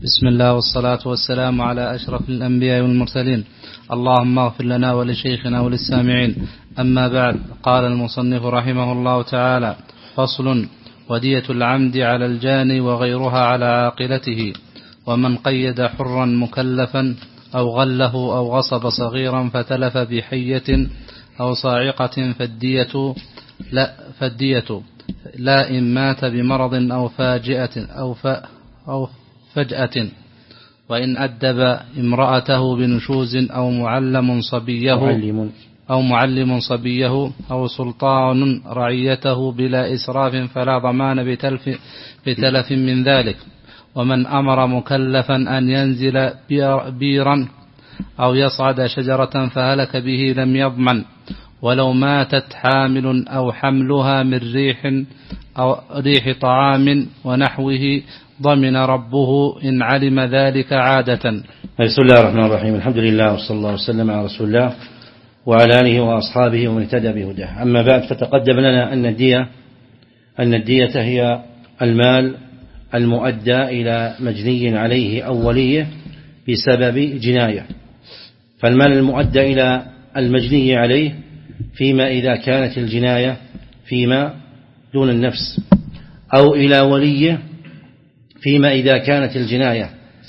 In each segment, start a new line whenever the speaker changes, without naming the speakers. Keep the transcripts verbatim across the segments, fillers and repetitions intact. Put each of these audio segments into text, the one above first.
بسم الله والصلاة والسلام على أشرف الأنبياء والمرسلين. اللهم اغفر لنا ولشيخنا وللسامعين. أما بعد، قال المصنف رحمه الله تعالى: فصل: ودية العمد على الجاني وغيرها على عاقلته. ومن قيد حرا مكلفا أو غله أو غصب صغيرا فتلف بحية أو صاعقة فالدية لا, فالدية لا إن مات بمرض أو فاجئة أو, ف أو فجأة، وإن أدب امرأته بنشوز أو معلم صبيه معلم أو معلم صبيه أو سلطان رعيته بلا إسراف فلا ضمان بتلف, بتلف من ذلك. ومن أمر مكلفا أن ينزل بيرا أو يصعد شجرة فهلك به لم يضمن، ولو ماتت حامل أو حملها من ريح أو ريح طعام ونحوه ضمن ربه إن علم ذلك عادة.
بسم الله الرحمن الرحيم. الحمد لله وصلى الله وسلم على رسول الله وعلى آله وأصحابه ومن اهتدى بهداه. أما بعد، فتقدم لنا أن الدية أن الدية هي المال المؤدى إلى مجني عليه أو وليه بسبب جناية. فالمال المؤدى إلى المجني عليه فيما إذا كانت الجناية فيما دون النفس، أو إلى وليه فيما إذا كانت الجناية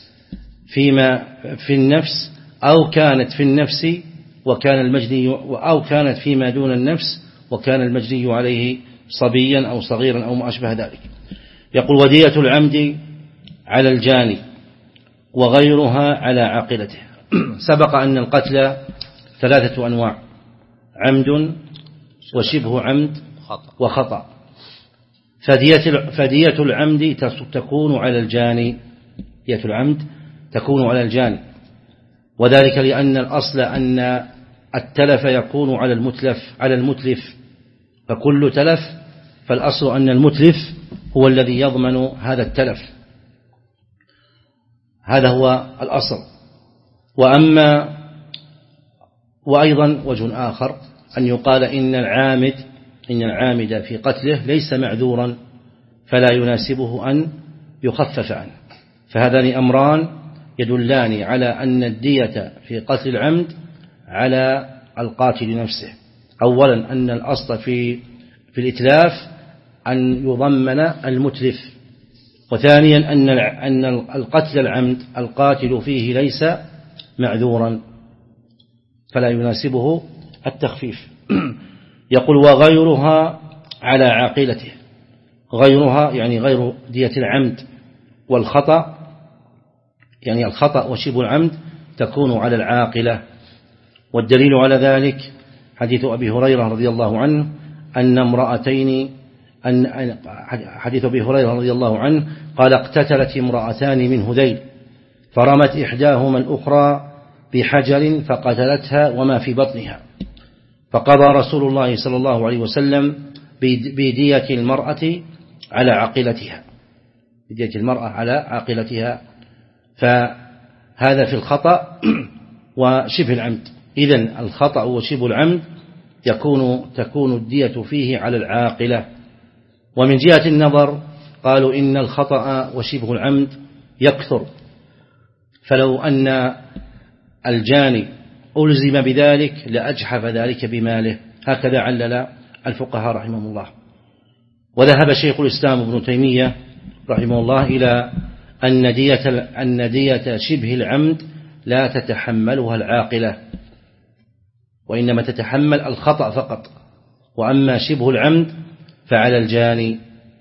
فيما في النفس، أو كانت في النفس وكان المجني أو كانت فيما دون النفس وكان المجني عليه صبيا أو صغيرا أو ما أشبه ذلك. يقول: ودية العمد على الجاني وغيرها على عاقلته. سبق أن القتل ثلاثة أنواع: عمد وشبه عمد وخطأ. فدية فدية العمد تكون على الجاني، دية العمد تكون على الجاني، وذلك لأن الأصل أن التلف يكون على المتلف على المتلف فكل تلف فالأصل أن المتلف هو الذي يضمن هذا التلف، هذا هو الأصل. وأما وأيضا وجه آخر أن يقال إن العامد إن العامد في قتله ليس معذورا فلا يناسبه أن يخفف عنه. فهذان أمران يدلان على أن الدية في قتل العمد على القاتل نفسه. أولا أن الأصل في في الإتلاف أن يضمن المتلف، وثانيا أن أن القتل العمد القاتل فيه ليس معذورا فلا يناسبه التخفيف. يقول: وغيرها على عاقلته. غيرها يعني غير دية العمد والخطأ، يعني الخطأ وشبه العمد تكون على العاقلة. والدليل على ذلك حديث أبي هريرة رضي الله عنه أن امرأتين أن حديث أبي هريرة رضي الله عنه قال: اقتتلت امرأتان من هذيل فرمت إحداهما الأخرى بحجر فقتلتها وما في بطنها، فقضى رسول الله صلى الله عليه وسلم بدية المرأة على عاقلتها، بدية المرأة على عاقلتها. فهذا في الخطأ وشبه العمد. إذن الخطأ وشبه العمد يكون تكون الدية فيه على العاقلة. ومن جهة النظر قالوا إن الخطأ وشبه العمد يكثر، فلو أن الجاني ألزم بذلك لأجحف ذلك بماله. هكذا علل الفقهاء رحمهم الله. وذهب شيخ الإسلام ابن تيمية رحمه الله إلى أن دية أن دية شبه العمد لا تتحملها العاقلة، وإنما تتحمل الخطأ فقط، وأما شبه العمد فعلى الجاني.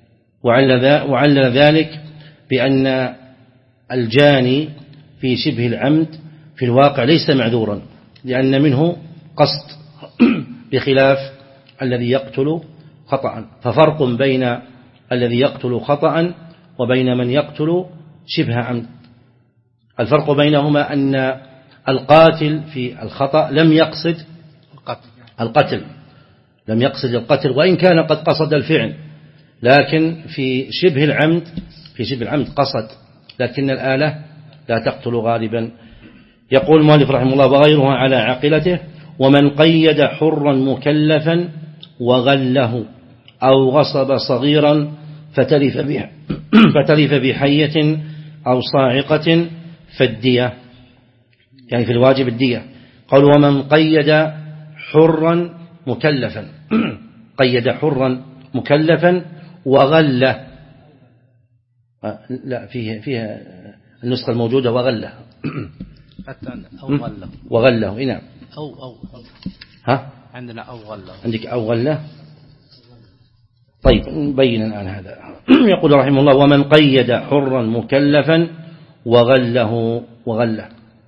وعلل ذلك بأن الجاني في شبه العمد في الواقع ليس معذورا لأن منه قصد بخلاف الذي يقتل خطأ. ففرق بين الذي يقتل خطأ وبين من يقتل شبه عمد. الفرق بينهما أن القاتل في الخطأ لم يقصد القتل لم يقصد القتل وإن كان قد قصد الفعل، لكن في شبه العمد في شبه العمد قصد، لكن الآلة لا تقتل غالبا. يقول المؤلف رحمه الله: وغيرها على عاقلته. ومن قيد حرا مكلفا وغله أو غصب صغيرا فتلف فتلف بحية أو صاعقة فالدية، يعني في الواجب الدية. قال ومن قيد حرا مكلفا قيد حرا مكلفا وغله، لا فيه فيها النسخة الموجودة وغله
حتى أو غله
وغله نعم
أو أو
ها
عندنا أو غله،
عندك أو غله. طيب نبين الآن هذا. يقول رحمه الله ومن قيد حرا مكلفا وغله وغله،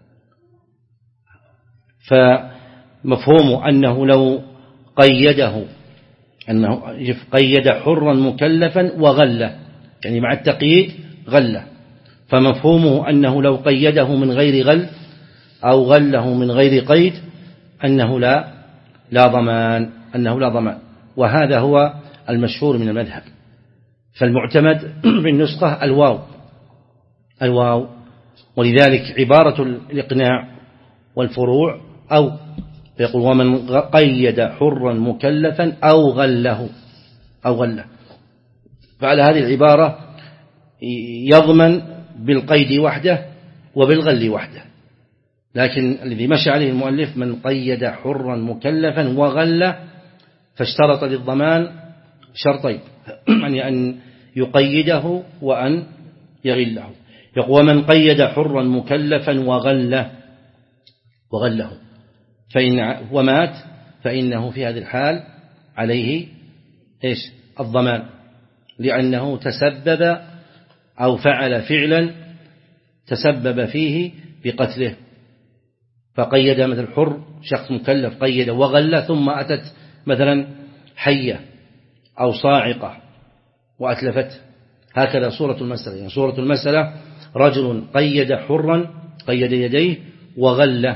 فمفهوم أنه لو قيده أنه قيد حرا مكلفا وغله، يعني مع التقييد غله، فمفهومه أنه لو قيده من غير غل أو غله من غير قيد أنه لا لا ضمان أنه لا ضمان وهذا هو المشهور من المذهب. فالمعتمد بالنسخة الواو الواو ولذلك عبارة الإقناع والفروع أو، يقول ومن قيد حرا مكلفا أو غله أو غله، فعلى هذه العبارة يضمن بالقيد وحده وبالغل وحده، لكن الذي مشى عليه المؤلف من قيد حرا مكلفا وغله فاشترط للضمان شرطين، يعني أن يقيده وأن يغله. يقول ومن قيد حرا مكلفا وغله وغله فإن ومات فإنه في هذه الحال عليه إيش الضمان، لأنه تسبب أو فعل فعلا تسبب فيه بقتله، فقيد مثل حر شخص مكلف قيد وغله ثم أتت مثلا حية أو صاعقة وأتلفته، هكذا صورة المسألة. يعني صورة المسألة رجل قيد حرا قيد يديه وغله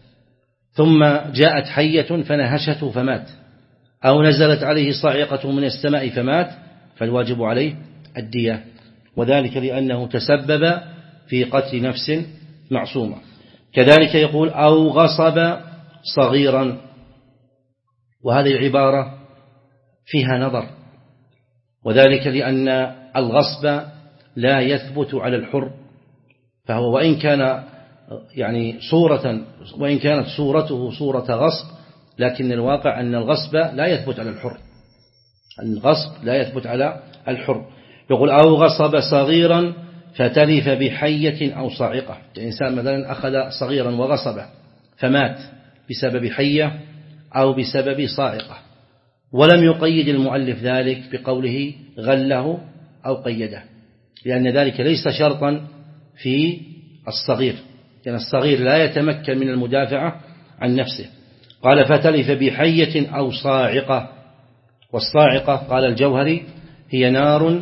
ثم جاءت حية فنهشته فمات، أو نزلت عليه صاعقة من السماء فمات، فالواجب عليه الدية، وذلك لأنه تسبب في قتل نفس معصومة. كذلك يقول أو غصب صغيرا، وهذه العبارة فيها نظر، وذلك لأن الغصب لا يثبت على الحر، فهو وإن كان يعني صورة وإن كانت صورته صورة غصب، لكن الواقع أن الغصب لا يثبت على الحر، الغصب لا يثبت على الحر. يقول أو غصب صغيرا فتلف بحية أو صاعقة، الإنسان مثلا أخذ صغيرا وغصبه فمات بسبب حية أو بسبب صاعقة، ولم يقيد المؤلف ذلك بقوله غله أو قيده، لأن ذلك ليس شرطا في الصغير، لأن الصغير لا يتمكن من المدافعة عن نفسه. قال فتلف بحية أو صاعقة، والصاعقة قال الجوهري هي نار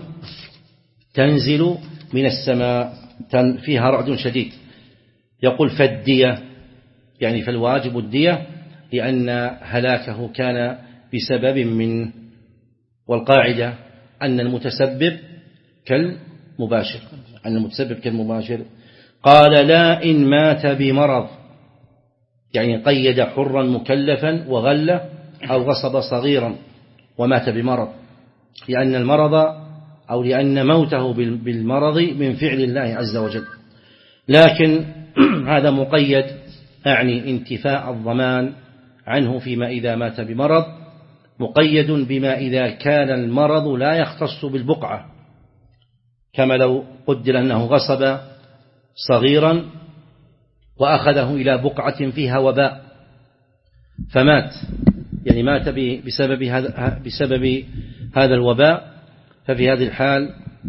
تنزل من السماء فيها رعد شديد. يقول فالدية يعني فالواجب الدية، لأن هلاكه كان بسبب من، والقاعدة أن المتسبب كالمباشر أن المتسبب كالمباشر. قال لا إن مات بمرض، يعني قيد حرا مكلفا وغله أو غصب صغيرا ومات بمرض، لأن المرض أو لأن موته بالمرض من فعل الله عز وجل، لكن هذا مقيد، أعني انتفاء الضمان عنه فيما إذا مات بمرض، مقيد بما إذا كان المرض لا يختص بالبقعة، كما لو قدر أنه غصب صغيرا وأخذه إلى بقعة فيها وباء فمات، يعني مات بسبب هذا بسبب هذا الوباء، ففي هذه الحال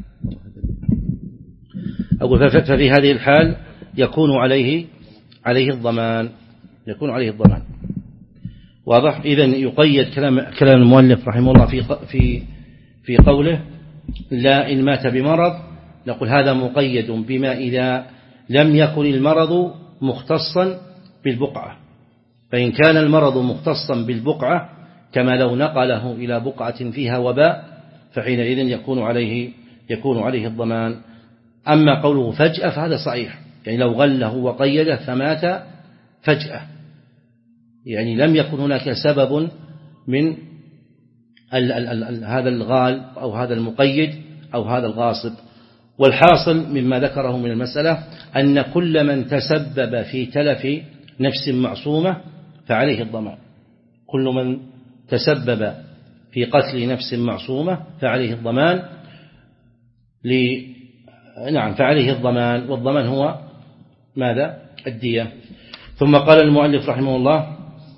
أقول ففي هذه الحال يكون عليه عليه الضمان يكون عليه الضمان واضح. إذن يقيد كلام كلام المؤلف رحمه الله في في في قوله لا إن مات بمرض، نقول هذا مقيد بما إذا لم يكن المرض مختصا بالبقعة، فإن كان المرض مختصا بالبقعة كما لو نقله إلى بقعة فيها وباء فحينئذ يكون عليه يكون عليه الضمان. أما قوله فجأة فهذا صحيح، يعني لو غله وقيده فمات فجأة، يعني لم يكن هناك سبب من ال ال ال هذا الغال أو هذا المقيد أو هذا الغاصب، والحاصل مما ذكره من المسألة أن كل من تسبب في تلف نفس معصومة فعليه الضمان. كل من تسبب في قتل نفس معصومة فعليه الضمان ل... نعم فعليه الضمان، والضمان هو ماذا؟ الدية. ثم قال المؤلف رحمه الله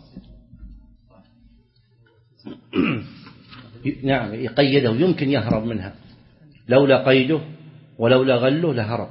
نعم يقيده، يمكن يهرب منها، لولا قيده ولولا غله لهرب،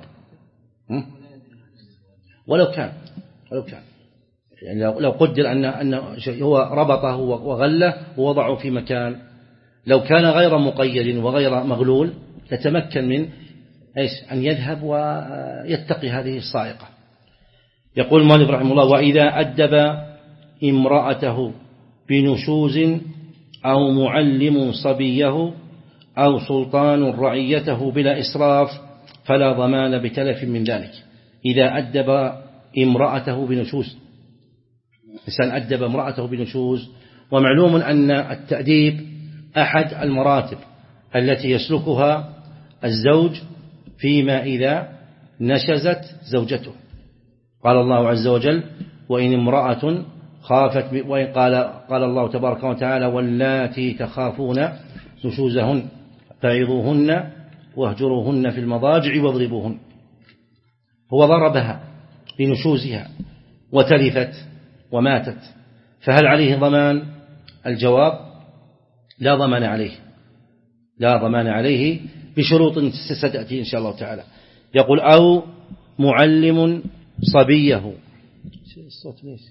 ولو كان ولو كان يعني لو قدر أن أن هو ربطه وغله ووضعه في مكان، لو كان غير مقيد وغير مغلول يتمكن من ايش أن يذهب ويتقي هذه الصاعقة. يقول المؤلف رحمه الله: وإذا أدب امرأته بنشوز أو معلم صبيه أو سلطان رعيته بلا إسراف فلا ضمان بتلف من ذلك. إذا أدب امرأته بنشوز، إنسان أدب امرأته بنشوز، ومعلوم أن التأديب أحد المراتب التي يسلكها الزوج فيما إذا نشزت زوجته. قال الله عز وجل: وإن امرأة خافت، وإن قال, قال الله تبارك وتعالى: واللاتي تخافون نشوزهن فعظوهن واهجروهن في المضاجع واضربوهن. هو ضربها لنشوزها وتلفت وماتت، فهل عليه ضمان؟ الجواب: لا ضمان عليه، لا ضمان عليه بشروط ستأتي إن شاء الله تعالى. يقول: أو معلم صبيه. الصوت ليش؟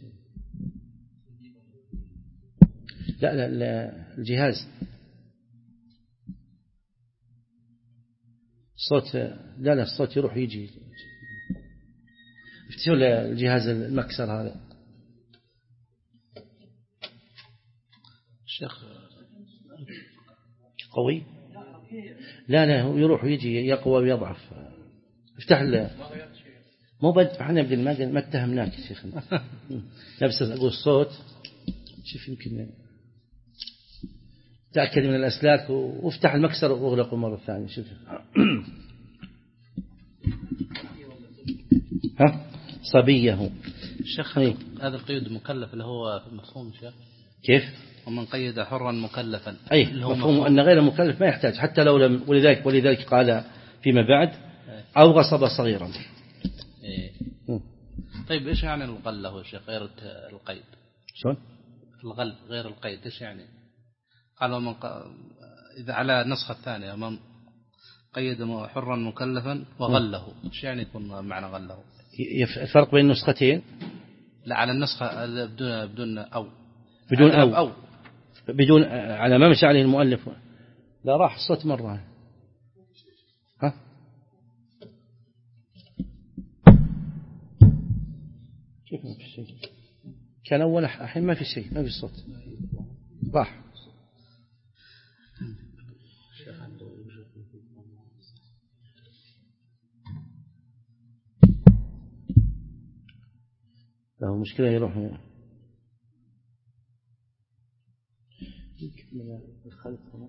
لا لا, لا الجهاز الصوت لا لا الصوت يروح يجي. افتحوا الجهاز المكسر هذا. الشيخ قوي؟ لا لا هو يروح ويجي، يقوى ويضعف. افتح له. مو بد احنا بدل ما ما اتهمناك يا شيخ. نفس اقول الصوت شوف يمكن تأكد من الأسلاك وافتح المكسر واغلقه مرة ثانية. شوف ها صبيه
الشيخ. هذا القيود مكلف اللي هو مفهوم شيخ
كيف؟
ومن قيد حرا مكلفا،
أي مفهوم, مفهوم أن غير مكلف ما يحتاج حتى لو لم، ولذلك ولذلك قال فيما بعد: أو غصب صغيرا.
إيه. طيب إيش يعني الغل هو شيخ غير القيد؟
شلون؟
الغل غير القيد إيش يعني؟ قال ومن ق... إذا على النسخة الثانية من قيد حرا مكلفا وغله، إيش يعني يكون معنى غله؟
الفرق بين النسختين؟
لا على النسخة بدون بدون أو
بدون أو.
أو
بدون على ما مشى عليه المؤلف. لا راح الصوت مرة. ها كيف ما في شيء؟ كان أول الحين ما في شيء، ما في صوت، راح. له مشكلة يروح من الخلف هنا.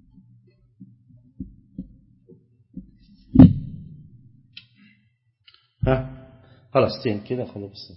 ها خلاص تين كذا خلاص.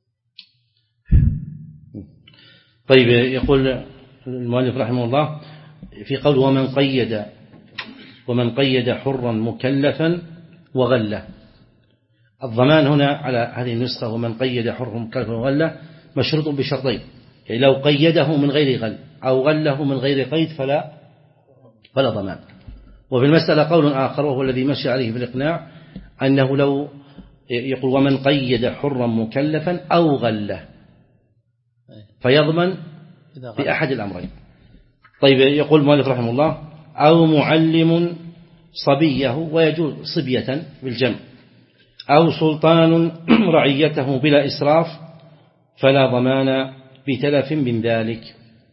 طيب يقول المؤلف رحمه الله في قول: ومن قيد ومن قيد حرا مكلفا وغله. الضمان هنا على هذه النسخة: ومن قيد حرا مكلفا وغله مشروط بشرطين، يعني لو قيده من غير غل أو غله من غير قيد فلا فلا ضمان. وفي المسألة قول آخر وهو الذي مشى عليه بالإقناع، أنه لو يقول: ومن قيد حرا مكلفا أو غله فيضمن بأحد الأمرين. طيب يقول المؤلف رحمه الله: أو معلم صبيه، ويجوز صبية بالجمع، أو سلطان رعيته بلا إسراف فلا ضمان بتلف من ذلك.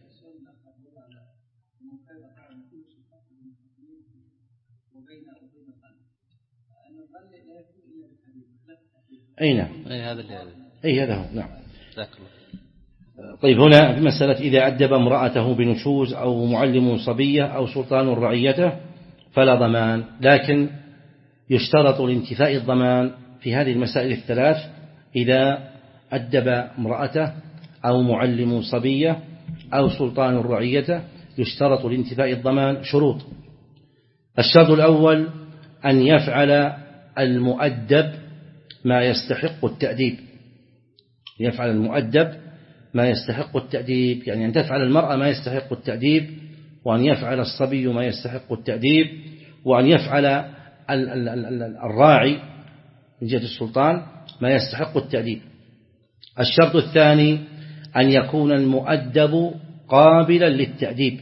أي نعم
أي هذا اللي
أي هذا هو نعم. طيب هنا في مسألة: إذا أدب امرأته بنشوز أو معلم صبية أو سلطان رعيته فلا ضمان. لكن يشترط لانتفاء الضمان في هذه المسائل الثلاث إذا أدب امرأته أو معلم صبية أو سلطان رعيته يشترط لانتفاء الضمان شروط. الشرط الأول أن يفعل المؤدب ما يستحق التأديب، يفعل المؤدب ما يستحق التأديب، يعني أن تفعل المرأة ما يستحق التأديب، وأن يفعل الصبي ما يستحق التأديب، وأن يفعل الراعي من جهة السلطان ما يستحق التأديب. الشرط الثاني أن يكون المؤدب قابلا للتأديب،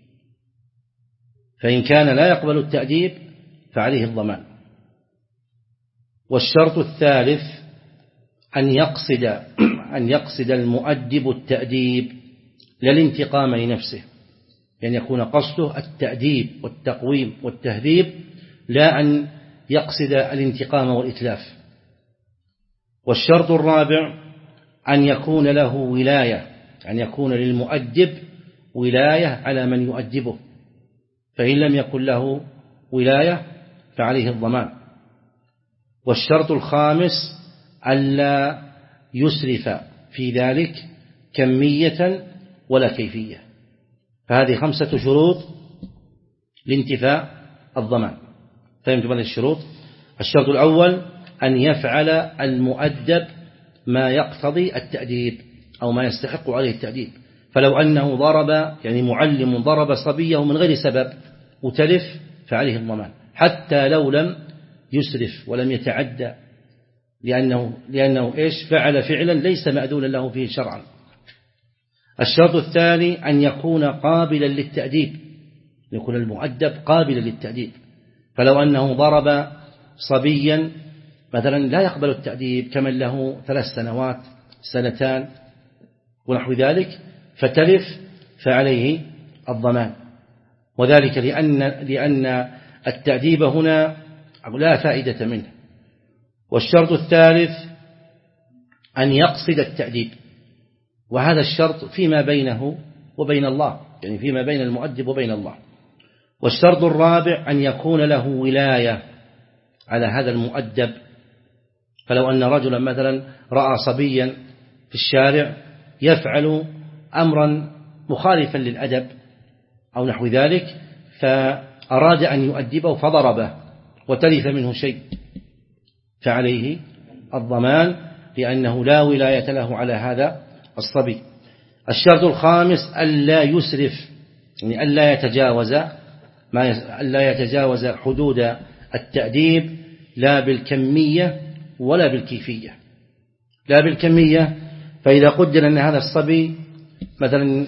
فإن كان لا يقبل التأديب فعليه الضمان. والشرط الثالث أن يقصد أن يقصد المؤدب التأديب لا الانتقام لنفسه، يعني يكون قصده التأديب والتقويم والتهذيب لا أن يقصد الانتقام والإتلاف. والشرط الرابع أن يكون له ولاية، أن يكون للمؤدب ولاية على من يؤدبه، فإن لم يكن له ولاية فعليه الضمان. والشرط الخامس ألا يسرف في ذلك كمية ولا كيفية. فهذه خمسة شروط لانتفاء الضمان. فهمتم هذه الشروط؟ الشرط الأول أن يفعل المؤدب ما يقتضي التأديب أو ما يستحق عليه التأديب، فلو أنه ضرب، يعني معلم ضرب صبيه من غير سبب وتلف فعليه الضمان، حتى لو لم يسرف ولم يتعدى، لأنه, لأنه إيش فعل فعلا ليس مأذونا له فيه شرعا. الشرط الثاني أن يكون قابلا للتأديب، يكون المؤدب قابلا للتأديب، فلو أنه ضرب صبيا مثلا لا يقبل التأديب كمن له ثلاث سنوات سنتان ونحو ذلك فتلف فعليه الضمان، وذلك لأن, لأن التأديب هنا لا فائدة منه. والشرط الثالث أن يقصد التأديب، وهذا الشرط فيما بينه وبين الله، يعني فيما بين المؤدب وبين الله. والشرط الرابع أن يكون له ولاية على هذا المؤدب، فلو أن رجلا مثلا رأى صبيا في الشارع يفعل أمرا مخالفا للأدب أو نحو ذلك فأراد أن يؤدبه فضربه وتلف منه شيء فعليه الضمان، لأنه لا ولاية له على هذا الصبي. الشرط الخامس ألا يسرف، يعني ألا يتجاوز ما ألا يتجاوز حدود التأديب لا بالكمية ولا بالكيفية. لا بالكمية، فإذا قدر أن هذا الصبي مثلا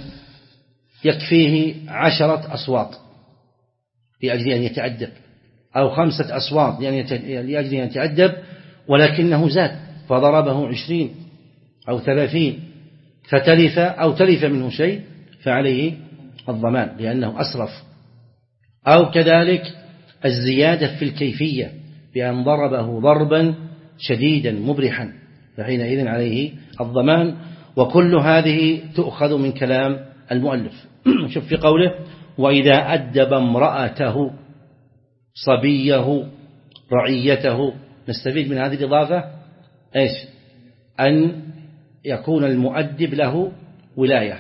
يكفيه عشرة أصوات لأجل أن يتأدب، أو خمسة أصوات لأجل أن يتأدب، ولكنه زاد فضربه عشرين أو ثلاثين فتلف أو تلف منه شيء فعليه الضمان لأنه أسرف. أو كذلك الزيادة في الكيفية بأن ضربه ضربا شديدا مبرحا فحينئذ عليه الضمان. وكل هذه تؤخذ من كلام المؤلف. شوف في قوله وإذا أدب امرأته صبيه رعيته، نستفيد من هذه الإضافة إيش؟ أن يكون المؤدب له ولاية.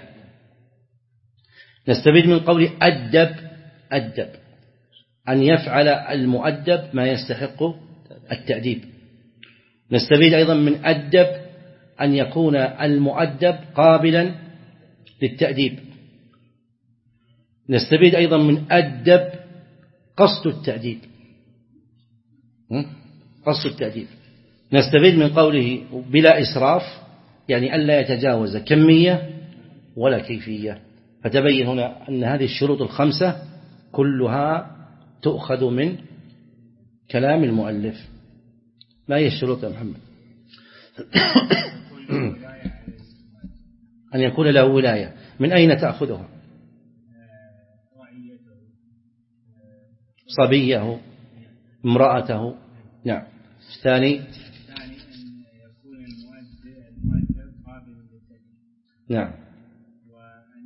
نستفيد من قوله أدب أدب أن يفعل المؤدب ما يستحق التأديب. نستفيد أيضا من أدب أن يكون المؤدب قابلا للتأديب. نستفيد أيضا من أدب قصد التأديب، قصد التأديب. نستفيد من قوله بلا إسراف، يعني ألا يتجاوز كمية ولا كيفية. فتبين هنا أن هذه الشروط الخمسة كلها تؤخذ من كلام المؤلف. ما هي الشروط يا محمد؟ أن يكون له ولاية. من أين تأخذها؟ صبيه امرأته. نعم. الثاني نعم.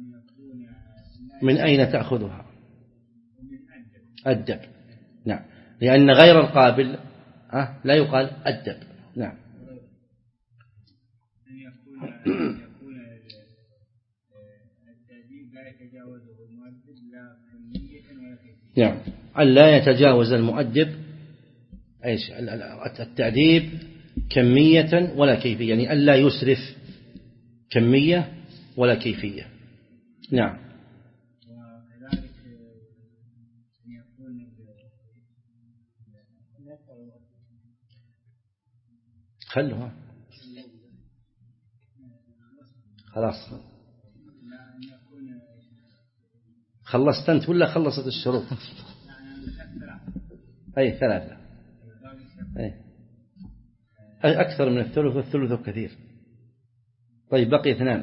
من أين تأخذها؟ أدب. نعم. لأن غير القابل لا يقال أدب. نعم. نعم، ألا يتجاوز المؤدب ايش التأديب كمية ولا كيفية، يعني ألا يسرف كمية ولا كيفية. نعم. وكذلك أن يكون خلوها خلاص. خلصت أنت ولا خلصت الشروط؟ أي ثلاثة. أي أكثر من الثلث، والثلث كثير. طيب بقي اثنان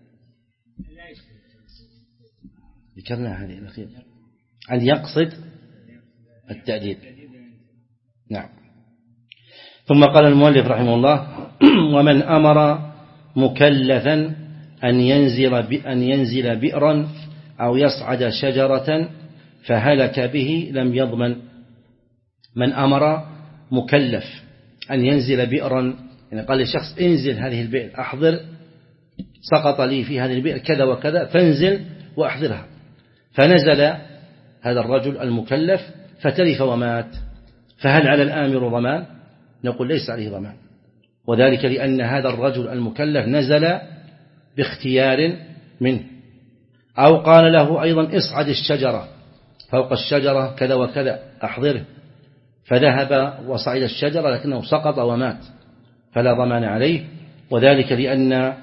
ذكرنا هذه الأخير، أن يقصد التأديب. نعم. ثم قال المؤلف رحمه الله: ومن أمر مكلفا أن ينزل أن ينزل بئرا أو يصعد شجرة فهلك به لم يضمن. من أمر مكلف أن ينزل بئرا، يعني قال لشخص انزل هذه البئر، أحضر، سقط لي في هذه البئر كذا وكذا، فانزل وأحضرها. فنزل هذا الرجل المكلف فتلف ومات، فهل على الآمر ضمان؟ نقول ليس عليه ضمان، وذلك لأن هذا الرجل المكلف نزل باختيار منه. أو قال له أيضا اصعد الشجرة، فوق الشجرة كذا وكذا أحضره، فذهب وصعد الشجرة لكنه سقط ومات، فلا ضمان عليه، وذلك لأن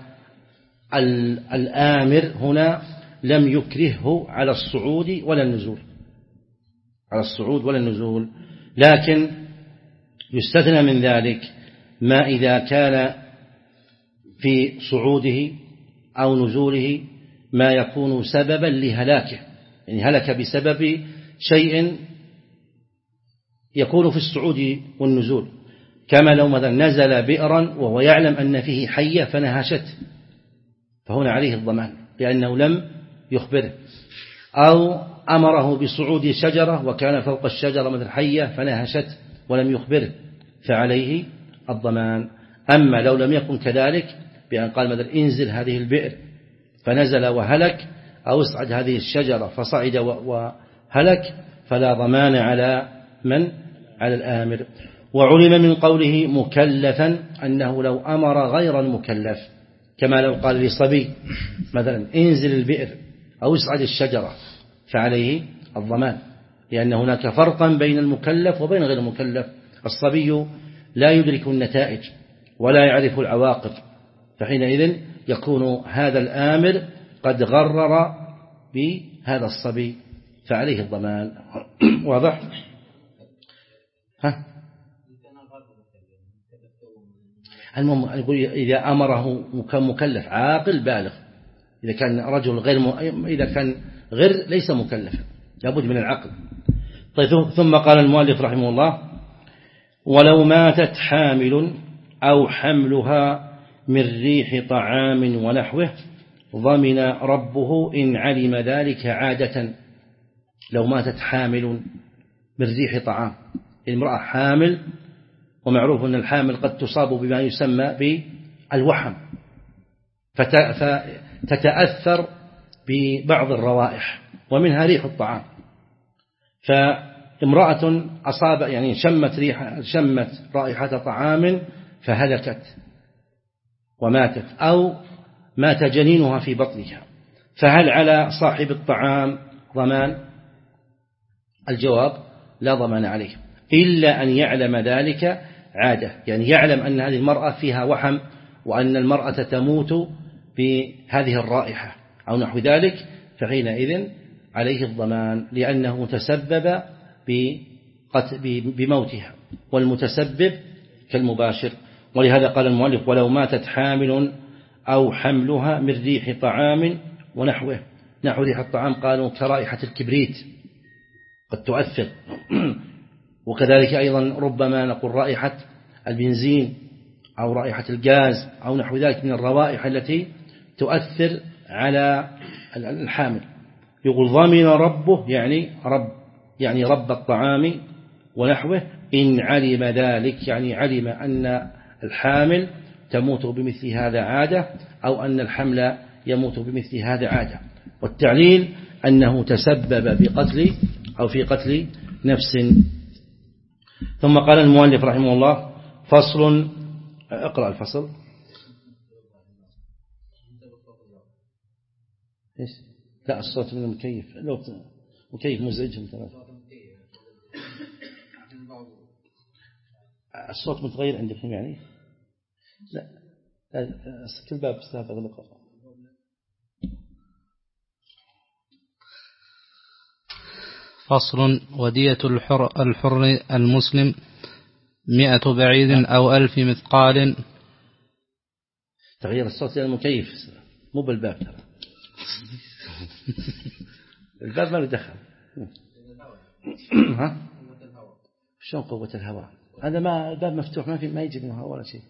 الآمر هنا لم يكرهه على الصعود ولا النزول، على الصعود ولا النزول. لكن يستثنى من ذلك ما إذا كان في صعوده أو نزوله ما يكون سببا لهلاكه، يعني هلك بسبب شيء يكون في الصعود والنزول، كما لو مثلا نزل بئرا وهو يعلم أن فيه حية فنهشته، فهنا عليه الضمان لأنه لم يخبره. أو أمره بصعود شجرة وكان فوق الشجرة مثل حية فنهشته ولم يخبره، فعليه الضمان. أما لو لم يكن كذلك، بأن قال مثلا انزل هذه البئر فنزل وهلك، أو اصعد هذه الشجرة فصعد وهلك، فلا ضمان على من؟ على الآمر. وعلم من قوله مكلفا أنه لو أمر غير المكلف، كما لو قال لصبي مثلا انزل البئر أو اصعد الشجرة، فعليه الضمان، لأن هناك فرقا بين المكلف وبين غير المكلف. الصبي لا يدرك النتائج ولا يعرف العواقب، فحينئذ يكون هذا الآمر قد غرر بهذا الصبي، فعليه الضمان. واضح؟ ها؟ المهم يقول إذا أمره مكلف عاقل بالغ، إذا كان رجل غير م... إذا كان غير ليس مكلفا لابد من العقل. طيب ثم قال المؤلف رحمه الله: ولو ماتت حامل أو حملها من ريح طعام ونحوه ضمن ربه إن علم ذلك عادة. لو ماتت حامل من ريح طعام، المرأة حامل، ومعروف أن الحامل قد تصاب بما يسمى بالوحم، فتتأثر ببعض الروائح ومنها ريح الطعام. فامرأة أصاب يعني شمت ريح شمت رائحة طعام فهلكت وماتت، أو مات جنينها في بطنها، فهل على صاحب الطعام ضمان؟ الجواب: لا ضمان عليه، إلا أن يعلم ذلك عادة، يعني يعلم أن هذه المرأة فيها وحم، وأن المرأة تموت بهذه الرائحة أو نحو ذلك، فحينئذ عليه الضمان، لأنه تسبب بموتها، والمتسبب كالمباشر. ولهذا قال المؤلف: ولو ماتت حامل أو حملها من ريح طعام ونحوه. نحو ريح الطعام قالوا كرائحة الكبريت قد تؤثر، وكذلك أيضا ربما نقول رائحة البنزين أو رائحة الغاز أو نحو ذلك من الروائح التي تؤثر على الحامل. يقول ضمن ربه، يعني رب يعني رب الطعام ونحوه إن علم ذلك، يعني علم أن الحامل تموت بمثل هذا عادة، أو أن الحمل يموت بمثل هذا عادة. والتعليل أنه تسبب بقتل أو في قتل نفس. ثم قال المؤلف رحمه الله فصل. اقرأ الفصل. إيش؟ لا الصوت من المكيف، لو مكيف مزعج. الصوت متغير عندكم يعني؟ لا لا كل باب استهبط لقاء.
فصل. ودية الحر, الحر المسلم مئة بعير أو ألف مثقال.
تغيير الصوت لأنه مكيف، مو بالباب ترى. الباب ما له دخل. ها؟ شلون قوة الهواء؟ هذا ما الباب مفتوح، ما في ما يجي منه هواء ولا شيء.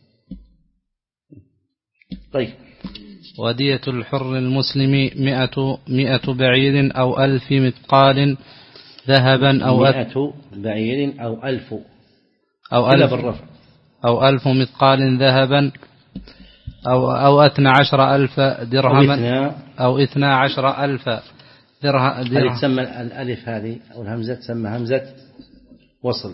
طيب.
ودية الحر المسلم مئة مئة بعير أو ألف مثقال ذهبا أو
مئة بعير أو ألف
أو ألف
بالرفع
أو ألف مثقال ذهبا أو أو اثنا عشر ألف درهما أو اثنا عشر ألف درهم.
هذه تسمى الألف هذه أو الهمزة تسمى همزة وصل.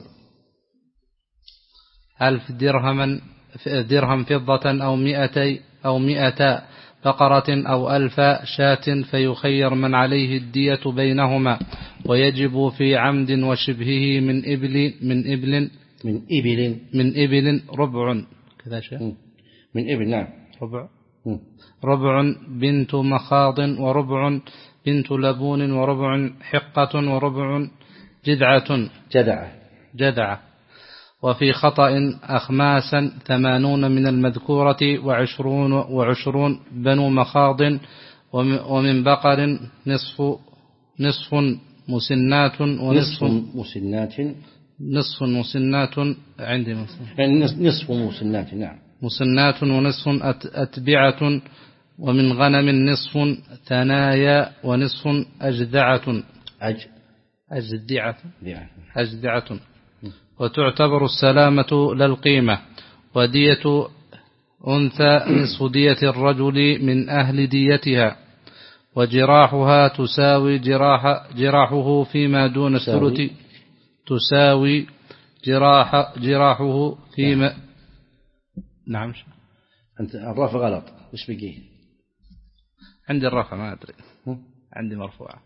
ألف درهما درهم فضة أو مئتي أو مئة بقرة أو ألف شاة، فيخير من عليه الدية بينهما، ويجب في عمد وشبهه من إبل من إبل
من إبل
من إبل ربع كذا شيء
من إبل. نعم
ربع ربع بنت مخاض، وربع بنت لبون، وربع حقة، وربع جذعة
جذعة
جذعة. وفي خطأ أخماسا ثمانون من المذكورة، وعشرون وعشرون بنو مخاض، ومن بقر نصف نصف مسنات ونصف
مسنات
نصف مسنات عندي
يعني نصف مسنات. نعم
مسنات ونصف أتبعة، ومن غنم نصف ثنايا ونصف أجدعة
أج
أجدعة أجدعة. وتعتبر السلامة للقيمة. ودية أنثى نصف دية الرجل من أهل ديتها، وجراحها تساوي جراح جراحه فيما دون الثلث تساوي جراح جراحه فيما. نعم
أنت الرفع غلط. وش بقي؟
عندي الرفع ما أدري، عندي مرفوعة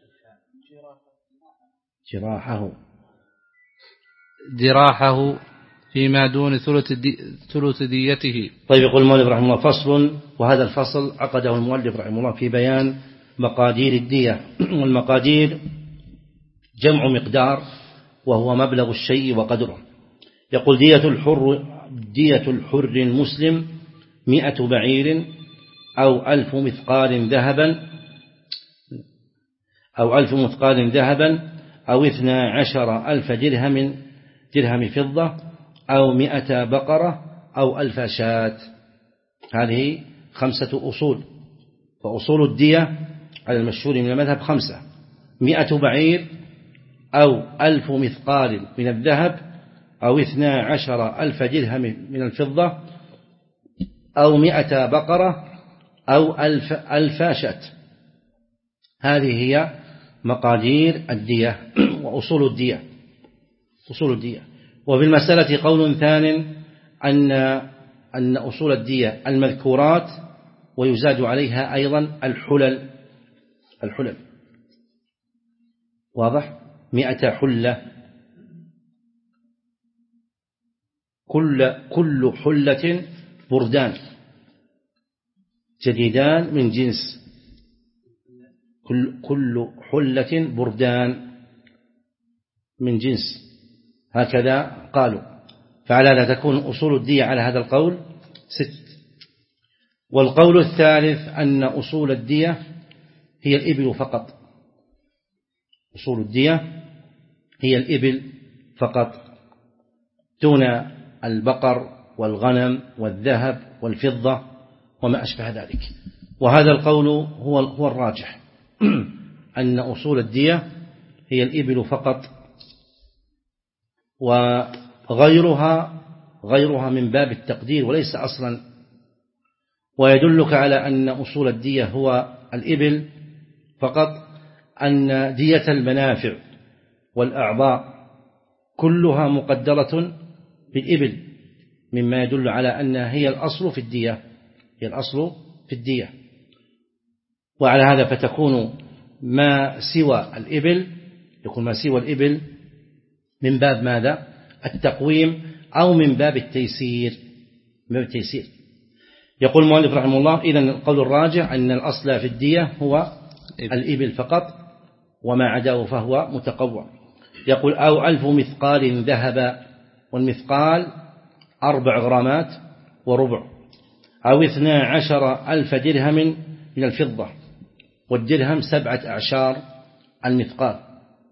جراحه
جراحه فيما دون ثلث دي ثلث ديته.
طيب. يقول المؤلف رحمه الله فصل. وهذا الفصل عقده المؤلف رحمه الله في بيان مقادير الدية. والمقادير جمع مقدار، وهو مبلغ الشيء وقدره. يقول دية الحر دية الحر المسلم مئة بعير أو ألف مثقال ذهبا أو ألف مثقال ذهبا أو اثنا عشر ألف درهم درهم فضة أو مئة بقرة أو ألف شاة. هذه خمسة أصول. فأصول الدية على المشهور من المذهب خمسة: مئة بعير أو ألف مثقال من الذهب أو اثنا عشر ألف درهم من الفضة أو مئة بقرة أو ألف, ألف شاة. هذه هي مقادير الدية وأصول الدية أصول الدية. وفي المسألة قول ثان أن أن أصول الدية المذكورات، ويزاد عليها أيضا الحلل الحلل واضح. مئة حلة، كل كل حلة بردان جديدان من جنس. كل كل حلة بردان من جنس، هكذا قالوا. فعلى لا تكون أصول الدية على هذا القول ست. والقول الثالث أن أصول الدية هي الإبل فقط. أصول الدية هي الإبل فقط دون البقر والغنم والذهب والفضة وما أشبه ذلك. وهذا القول هو هو الراجح، أن أصول الدية هي الإبل فقط وغيرها غيرها من باب التقدير وليس أصلا. ويدلك على أن أصول الدية هو الإبل فقط أن دية المنافع والأعضاء كلها مقدرة بالإبل، مما يدل على أنها هي الأصل في الدية، هي الأصل في الدية. وعلى هذا فتكون ما سوى الإبل يكون ما سوى الإبل من باب ماذا؟ التقويم أو من باب التيسير، من باب التيسير. يقول المؤلف رحمه الله: إذن القول الراجح أن الأصل في الدية هو الإبل فقط، وما عداه فهو متقوم. يقول: أو ألف مثقال ذهب، والمثقال أربع غرامات وربع، أو اثنا عشر ألف درهم من الفضة، والدرهم سبعة أعشار المثقال،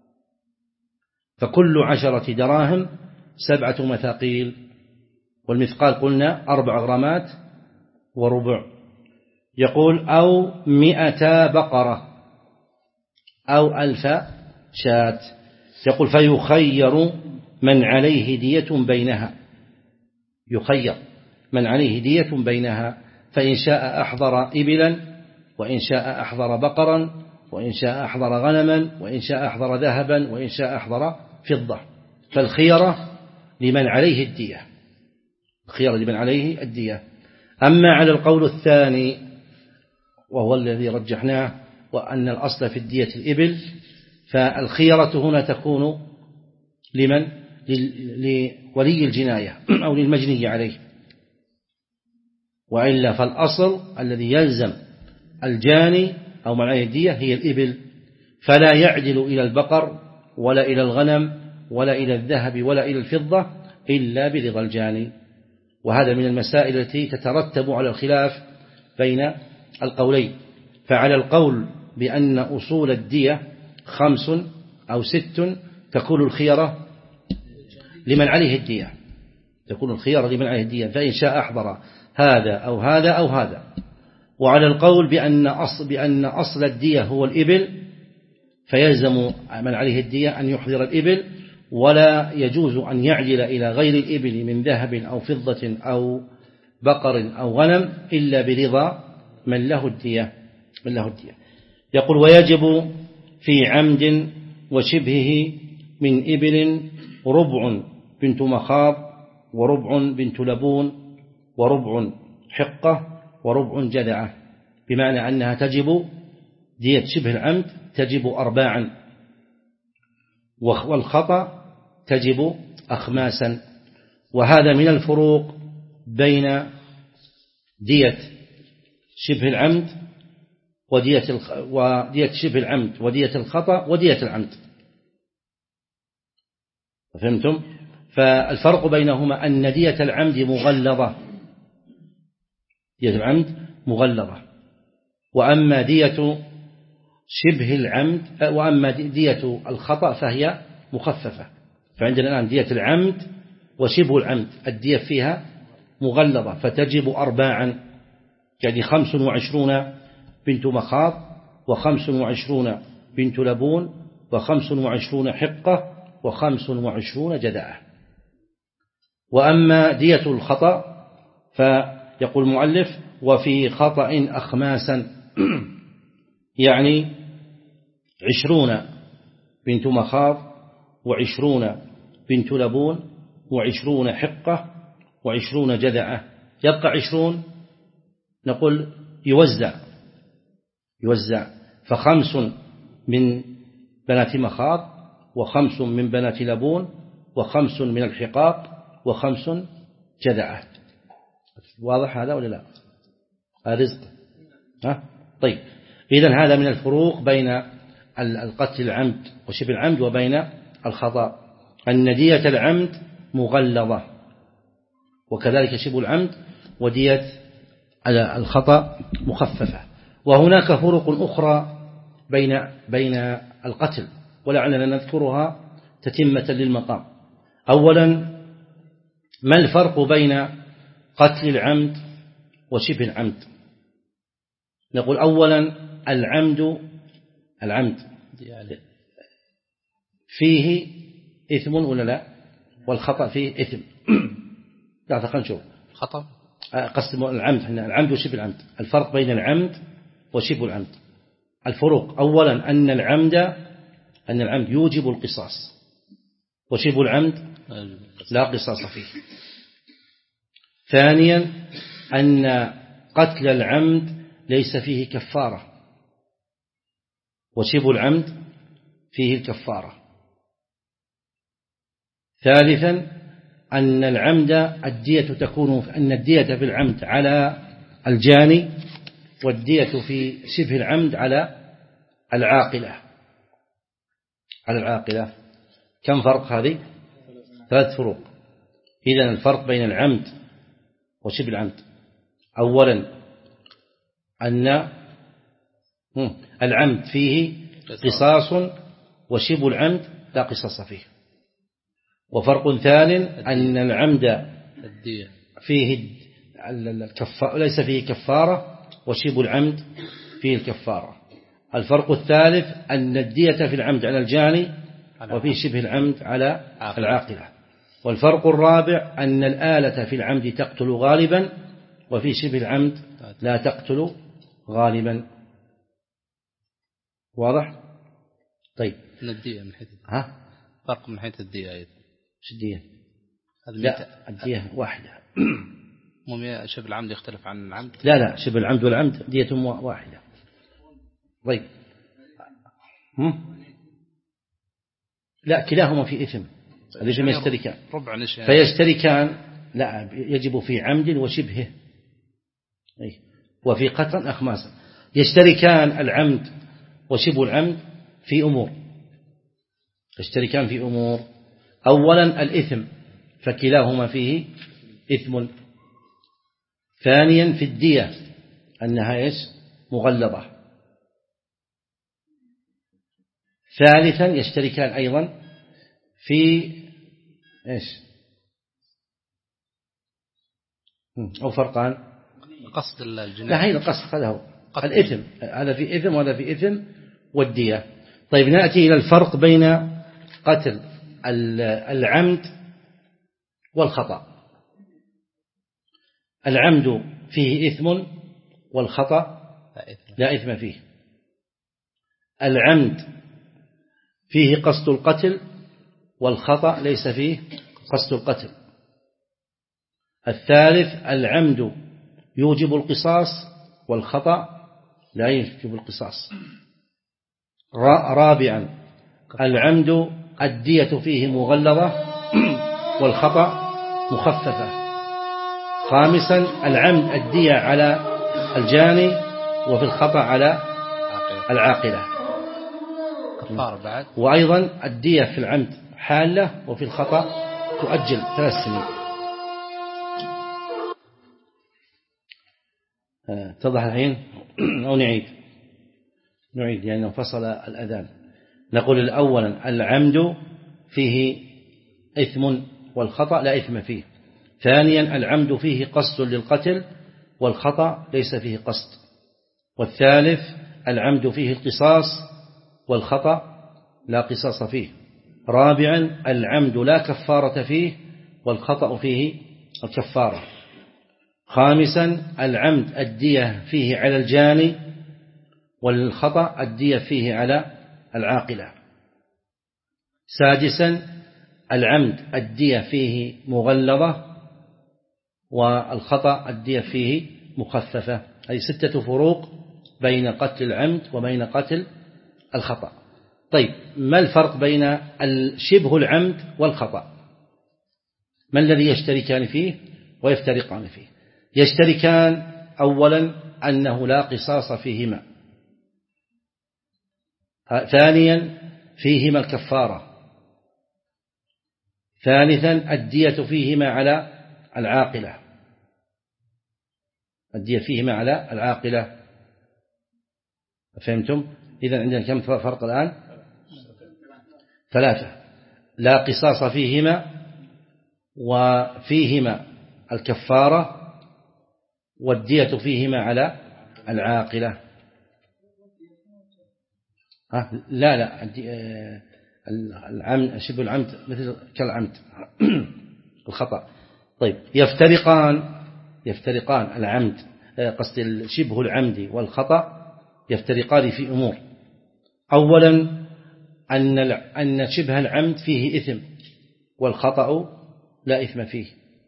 فكل عشرة دراهم سبعة مثاقيل، والمثقال قلنا أربع غرامات وربع. يقول: أو مئة بقرة أو ألف شاة. يقول: فيخير من عليه دية بينها، يخير من عليه دية بينها، فإن شاء أحضر إبلا، وإن شاء أحضر بقرا، وإن شاء أحضر غنما، وإن شاء أحضر ذهبا، وإن شاء أحضر فضة. فالخيرة لمن عليه الدية، الخيرة لمن عليه الدية. أما على القول الثاني وهو الذي رجحناه، وأن الأصل في الدية الإبل، فالخيرة هنا تكون لمن؟ لولي الجناية أو للمجني عليه، وإلا فالأصل الذي يلزم الجاني أو من عليه الدية هي الإبل، فلا يعدل إلى البقر ولا إلى الغنم ولا إلى الذهب ولا إلى الفضة إلا برضا الجاني. وهذا من المسائل التي تترتب على الخلاف بين القولين. فعلى القول بأن أصول الدية خمس أو ست تكون الخيرة لمن عليه الدية، تكون الخيرة لمن عليه الدية، فإن شاء أحضر هذا أو هذا أو هذا. وعلى القول بأن أصل, بأن أصل الدية هو الإبل، فيلزم من عليه الدية أن يحضر الإبل، ولا يجوز أن يعدل إلى غير الإبل من ذهب أو فضة أو بقر أو غنم إلا برضا من له الدية، من له الدية. يقول: ويجب في عمد وشبهه من إبل ربع بنت مخاض، وربع بنت لبون، وربع حقة، وربع جذعة، بمعنى أنها تجب دية شبه العمد تجب أرباعا، والخطأ تجب أخماسا. وهذا من الفروق بين دية شبه العمد ودية ودية شبه العمد ودية الخطأ ودية العمد. فهمتم؟ فالفرق بينهما أن دية العمد مغلظة، دية العمد مغلظة، وأما دية شبه العمد وأما دية الخطأ فهي مخففة. فعندنا الآن دية العمد وشبه العمد الدية فيها مغلظة فتجب أرباعا، يعني خمس وعشرون بنت مخاض، وخمس وعشرون بنت لبون، وخمس وعشرون حقة، وخمس وعشرون جدعة. وأما دية الخطأ فيقول المؤلف: وفي خطأ أخماسا، يعني عشرون بنت مخاض، وعشرون بنت لبون، وعشرون حقة، وعشرون جذعة. يبقى عشرون نقول يوزع يوزع فخمس من بنات مخاض، وخمس من بنات لبون، وخمس من الحقاق، وخمس جذعة. واضح هذا ولا لا؟ الرزق ها؟ طيب، إذن هذا من الفروق بين القتل العمد وشبه العمد وبين الخطأ، أن دية العمد مغلظة، وكذلك شبه العمد، ودية الخطأ مخففة. وهناك فروق أخرى بين بين القتل، ولعلنا نذكرها تتمة للمقام. أولا، ما الفرق بين قتل العمد وشبه العمد؟ نقول أولا العمد العمد فيه إثم ولا لا؟ والخطأ فيه إثم. لا خلينا نشوف
خطأ
قصد العمد. العمد وشبه العمد، الفرق بين العمد وشبه العمد. الفروق أولا أن العمد أن العمد يوجب القصاص، وشبه العمد لا قصاص فيه. ثانيا أن قتل العمد ليس فيه كفارة، وشبه العمد فيه الكفارة. ثالثا أن العمد الدية تكون أن الدية في العمد على الجاني، والدية في شبه العمد على العاقلة على العاقلة. كم فرق هذه؟ ثلاث فروق. إذن الفرق بين العمد وشبه العمد أولا أن العمد فيه قصاص وشبه العمد لا قصاص فيه. وفرق ثاني أن العمد فيه ليس فيه كفارة، وشبه العمد فيه الكفارة. الفرق الثالث أن الدية في العمد على الجاني، وفي شبه العمد على العاقلة. والفرق الرابع أن الآلة في العمد تقتل غالبا، وفي شبه العمد لا تقتل غالبا. واضح؟ طيب
الدية من حيث
ها
فرق من حيث الدية أيضا.
شو الدية؟ لا الدية واحدة.
مو شبه العمد يختلف عن العمد؟
لا لا شبه العمد والعمد دية واحدة. طيب هم؟ لا كلاهما في إثم، الإثم يشتركان فيشتركان. لا يجب في عمد وشبهه، وفي قتل أخماسا. يشتركان العمد وشبه العمد في أمور يشتركان في أمور أولا الإثم، فكلاهما فيه إثم. ثانيا في الدية أنها إيش؟ مغلظة. ثالثا يشتركان أيضا في إيش؟ أو فرقان
قصد الجناح.
لا هي القصد هذا هو الإثم، هذا في إثم وهذا في إثم والدية. طيب نأتي إلى الفرق بين قتل العمد والخطأ. العمد فيه إثم والخطأ لا إثم فيه. العمد فيه قصد القتل والخطأ ليس فيه قصد القتل. الثالث العمد يوجب القصاص والخطأ لا يوجب القصاص. رابعا العمد الدية فيه مغلظة والخطأ مخففة. خامسا العمد الدية على الجاني، وفي الخطأ على العاقلة. وأيضا الدية في العمد حالة، وفي الخطأ تؤجل ثلاث سنين. اتضح الحين أو نعيد نعيد لأنه يعني فصل الأذان. نقول الأولا العمد فيه إثم والخطأ لا إثم فيه. ثانيا العمد فيه قصد للقتل والخطأ ليس فيه قصد. والثالث العمد فيه القصاص والخطأ لا قصاص فيه. رابعا العمد لا كفارة فيه والخطأ فيه الكفارة. خامسا العمد الدية فيه على الجاني، والخطأ الدية فيه على العاقلة. سادسا العمد الدية فيه مغلظة، والخطأ الدية فيه مخففة. أي ستة فروق بين قتل العمد وبين قتل الخطأ. طيب ما الفرق بين شبه العمد والخطأ؟ ما الذي يشتركان فيه ويفترقان فيه؟ يشتركان أولا أنه لا قصاص فيهما. ثانيا فيهما الكفارة. ثالثا الدية فيهما على العاقلة الدية فيهما على العاقلة. فهمتم؟ إذن عندنا كم فرق الآن؟ ثلاثة. لا قصاص فيهما، وفيهما الكفارة، والدية فيهما على العاقلة. لا لا العمد شبه العمد مثل كالعمد الخطأ. طيب يفترقان يفترقان العمد قصد شبه العمد والخطأ يفترقان في أمور. أولا أن أن شبه العمد فيه إثم والخطأ لا إثم فيه.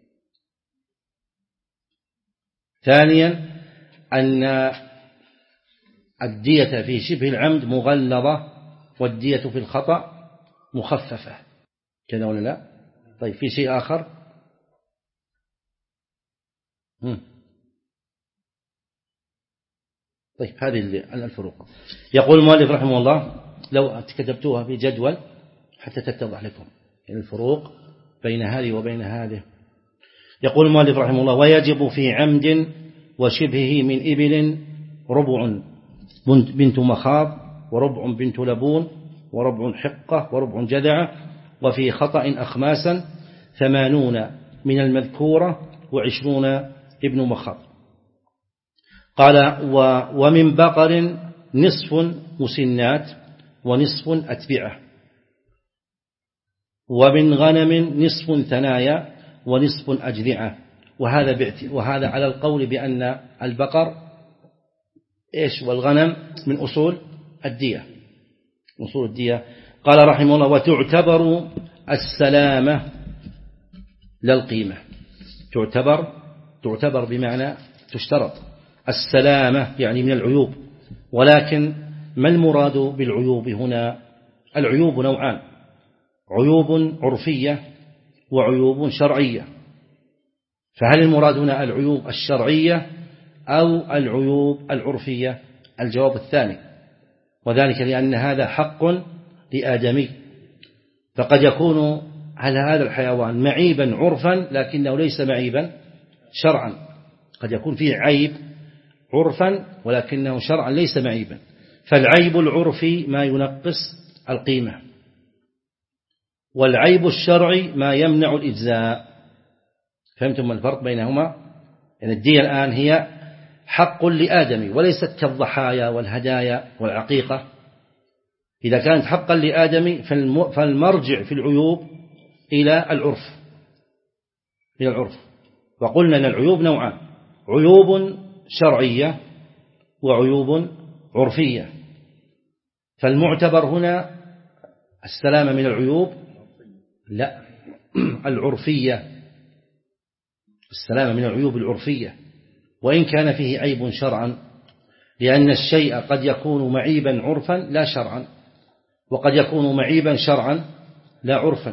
ثانيا أن الدية في شبه العمد مغلظة والدية في الخطأ مخففة، كذا ولا لا؟ طيب في شيء آخر؟ هم. طيب هذه الفروق. يقول المؤلف رحمه الله لو كتبتوها في جدول حتى تتضح لكم الفروق بين هذه وبين هذه. يقول المؤلف رحمه الله ويجب في عمد وشبهه من إبل ربع بنت مخاض وربع بنت لبون وربع حقة وربع جذعة وفي خطأ أخماسا ثمانون من المذكورة وعشرون ابن مخاض. قال ومن بقر نصف مسنات ونصف أتبعة ومن غنم نصف ثنايا ونصف أجذعة. وهذا وهذا على القول بأن البقر إيش والغنم من أصول الدية أصول الدية. قال رحمه الله وتعتبر السلامة للقيمة. تعتبر تعتبر بمعنى تشترط السلامة يعني من العيوب. ولكن ما المراد بالعيوب هنا؟ العيوب نوعان، عيوب عرفية وعيوب شرعية. فهل المراد هنا العيوب الشرعية أو العيوب العرفية؟ الجواب الثاني، وذلك لأن هذا حق لآدمي، فقد يكون على هذا الحيوان معيبا عرفا لكنه ليس معيبا شرعا. قد يكون فيه عيب عرفا ولكنه شرعا ليس معيبا. فالعيب العرفي ما ينقص القيمة، والعيب الشرعي ما يمنع الإجزاء. فهمتم الفرق بينهما؟ يعني الدية الآن هي حق لآدمي وليست كالضحايا والهدايا والعقيقة. إذا كانت حقا لآدمي فالمرجع في العيوب إلى العرف إلى العرف. وقلنا أن العيوب نوعان، عيوب شرعية وعيوب عرفية. فالمعتبر هنا السلامة من العيوب لا العرفية، السلامة من العيوب العرفية، وإن كان فيه عيب شرعا، لأن الشيء قد يكون معيبا عرفا لا شرعا، وقد يكون معيبا شرعا لا عرفا.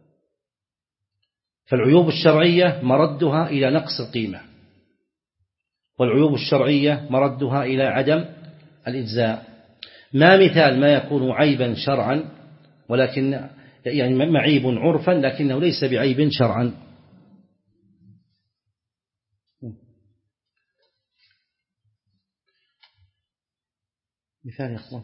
فالعيوب الشرعية مردها إلى نقص القيمة، والعيوب الشرعية مردها إلى عدم الإجزاء. ما مثال ما يكون عيبا شرعا ولكن يعني معيب عرفا لكنه ليس بعيب شرعا؟ مثال يا أخوان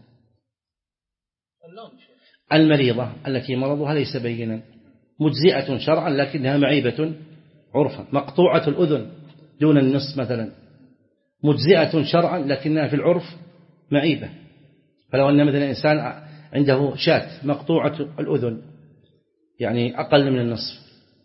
المريضة التي مرضها ليس بينا مجزئة شرعا لكنها معيبة عرفا، مقطوعة الأذن دون النصف مثلا مجزئة شرعا لكنها في العرف معيبة. فلو أن مثلا إنسان عنده شاة مقطوعة الأذن يعني أقل من النصف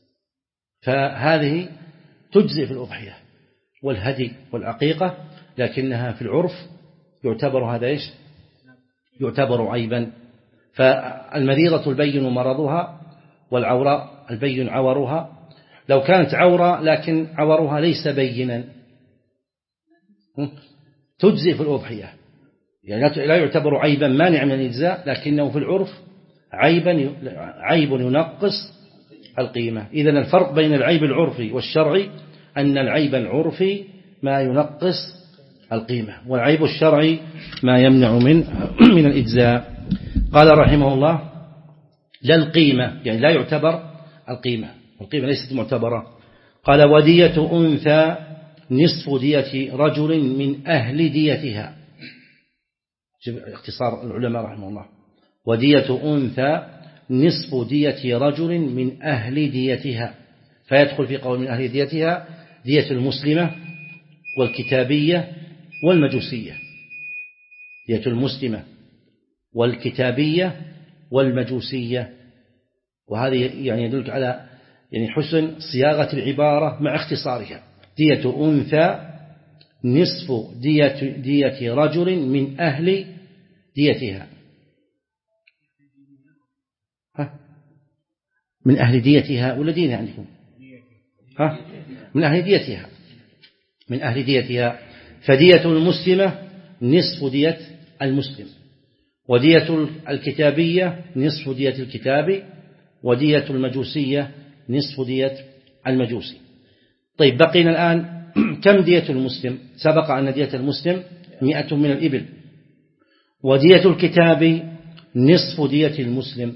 فهذه تجزئ في الأضحية والهدي والعقيقة، لكنها في العرف يعتبر هذا إيش؟ يعتبر عيبا. فالمريضة البين مرضها والعوراء البين عورها. لو كانت عورة لكن عورها ليس بينا تجزئ في الأضحية، يعني لا يعتبر عيبا مانع من الإجزاء لكنه في العرف عيبا عيب ينقص القيمة. إذن الفرق بين العيب العرفي والشرعي أن العيب العرفي ما ينقص القيمة، والعيب الشرعي ما يمنع من من الإجزاء. قال رحمه الله لا القيمة يعني لا يعتبر القيمة، القيمة ليست معتبرة. قال ودية أنثى نصف دية رجل من أهل ديتها. اختصار العلماء رحمه الله ودية أنثى نصف دية رجل من أهل ديتها. فيدخل في قول من أهل ديتها دية المسلمة والكتابية والمجوسية، دية المسلمة والكتابية والمجوسية. وهذه يعني يدلك على يعني حسن صياغة العبارة مع اختصارها. دية أنثى نصف دية, دية رجل من أهل ديتها. ها؟ من أهل ديتها ولا دين عندكم؟ ها؟ من أهل ديتها، من أهل ديتها. فدية المسلمة نصف دية المسلم، ودية الكتابية نصف دية الكتابي، ودية المجوسية نصف دية المجوسي. طيب بقينا الآن كم دية المسلم؟ سبق أن دية المسلم مئة من الإبل، ودية الكتابي نصف دية المسلم.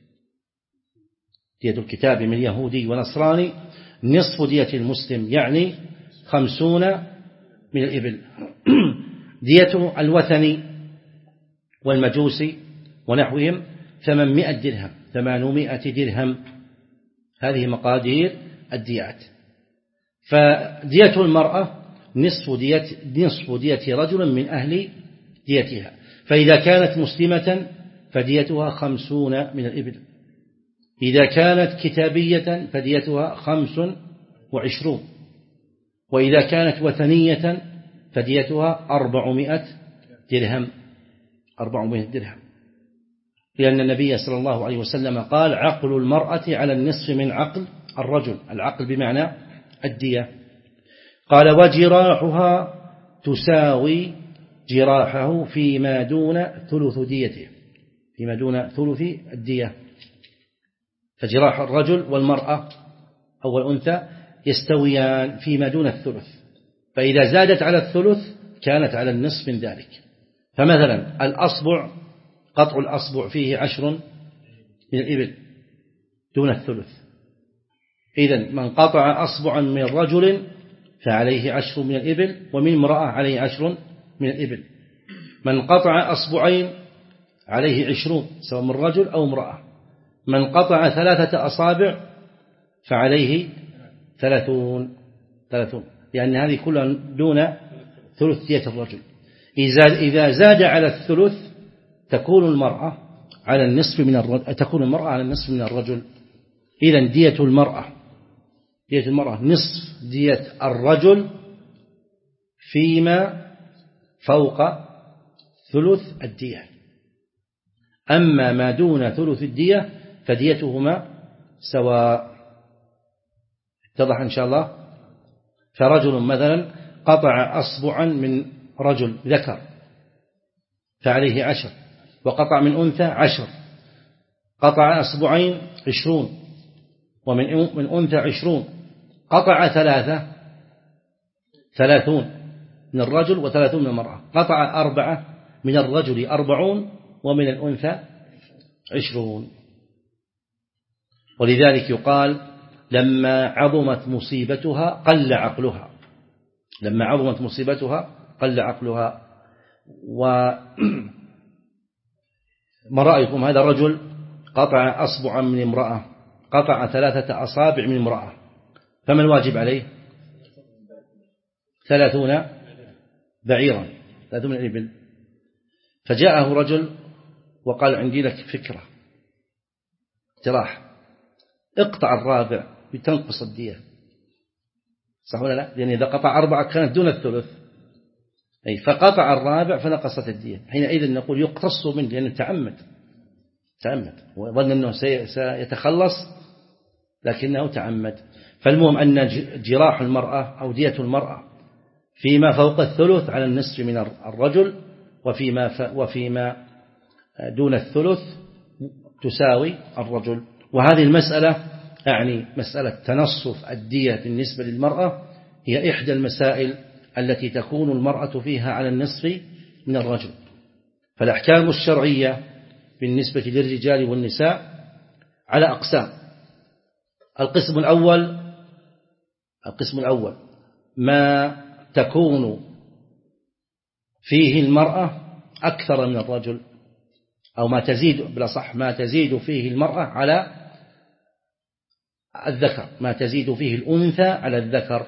دية الكتابي من يهودي ونصراني نصف دية المسلم، يعني خمسون من الإبل. دية الوثني والمجوسي ونحوهم ثمانمائة درهم، ثمانمائة درهم. هذه مقادير الديات. فدية المرأة نصف دية, نصف دية رجل من أهل ديتها. فإذا كانت مسلمة فديتها خمسون من الإبل، إذا كانت كتابية فديتها خمس وعشرون، وإذا كانت وثنية فديتها أربعمائة درهم، أربعمائة درهم. لأن النبي صلى الله عليه وسلم قال عقل المرأة على النصف من عقل الرجل، العقل بمعنى الدية. قال وجراحها تساوي جراحه فيما دون ثلث ديته، فيما دون ثلث الدية. فجراح الرجل والمرأة أو الأنثى يستويان فيما دون الثلث، فإذا زادت على الثلث كانت على النصف من ذلك. فمثلا الأصبع، قطع الأصبع فيه عشر من الإبل دون الثلث. إذن من قطع أصبعا من رجل فعليه عشر من الإبل، ومن امرأة عليه عشر من الإبل. من قطع أصبعين عليه عشرون سواء من رجل أو امرأة. من قطع ثلاثة أصابع فعليه ثلاثون ثلاثون لأن هذه كلها دون ثلث دية الرجل. إذا زاد على الثلث تكون المرأة على النصف من الرجل، تكون المرأة على النصف من الرجل. إذن دية المرأة دية المرأة نصف دية الرجل فيما فوق ثلث الدية. أما ما دون ثلث الدية فديتهما سواء. اتضح إن شاء الله. فرجل مثلا قطع أصبعا من رجل ذكر فعليه عشر، وقطع من أنثى عشر. قطع أصبعين عشرون، ومن من أنثى عشرون. قطع ثلاثة ثلاثون من الرجل وثلاثون من المرأة. قطع أربعة من الرجل أربعون، ومن الأنثى عشرون. ولذلك يقال لما عظمت مصيبتها قل عقلها، لما عظمت مصيبتها قل عقلها. وما رأيكم هذا الرجل قطع أصبعا من امرأة، قطع ثلاثة أصابع من امرأة، فما الواجب عليه؟ ثلاثون بعيرا، ثلاثون من الإبل. فجاءه رجل وقال عندي لك فكرة، اقتراح، اقطع الرابع بتنقص الدية. صح ولا لا؟ لأن إذا قطع أربعة كانت دون الثلث، أي فقطع الرابع فنقصت الدية. حينئذ نقول يقتص منه لأنه تعمد تعمد وظن أنه سيتخلص لكنه تعمد. فالمهم أن جراح المرأة أو دية المرأة فيما فوق الثلث على النصف من الرجل، وفيما وفيما دون الثلث تساوي الرجل. وهذه المسألة يعني مسألة تنصف الدية بالنسبة للمرأة هي إحدى المسائل التي تكون المرأة فيها على النصف من الرجل. فالأحكام الشرعية بالنسبة للرجال والنساء على أقسام. القسم الأول القسم الأول ما تكون فيه المرأة أكثر من الرجل، أو ما تزيد بلا صح ما تزيد فيه المرأة على الذكر، ما تزيد فيه الأنثى على الذكر.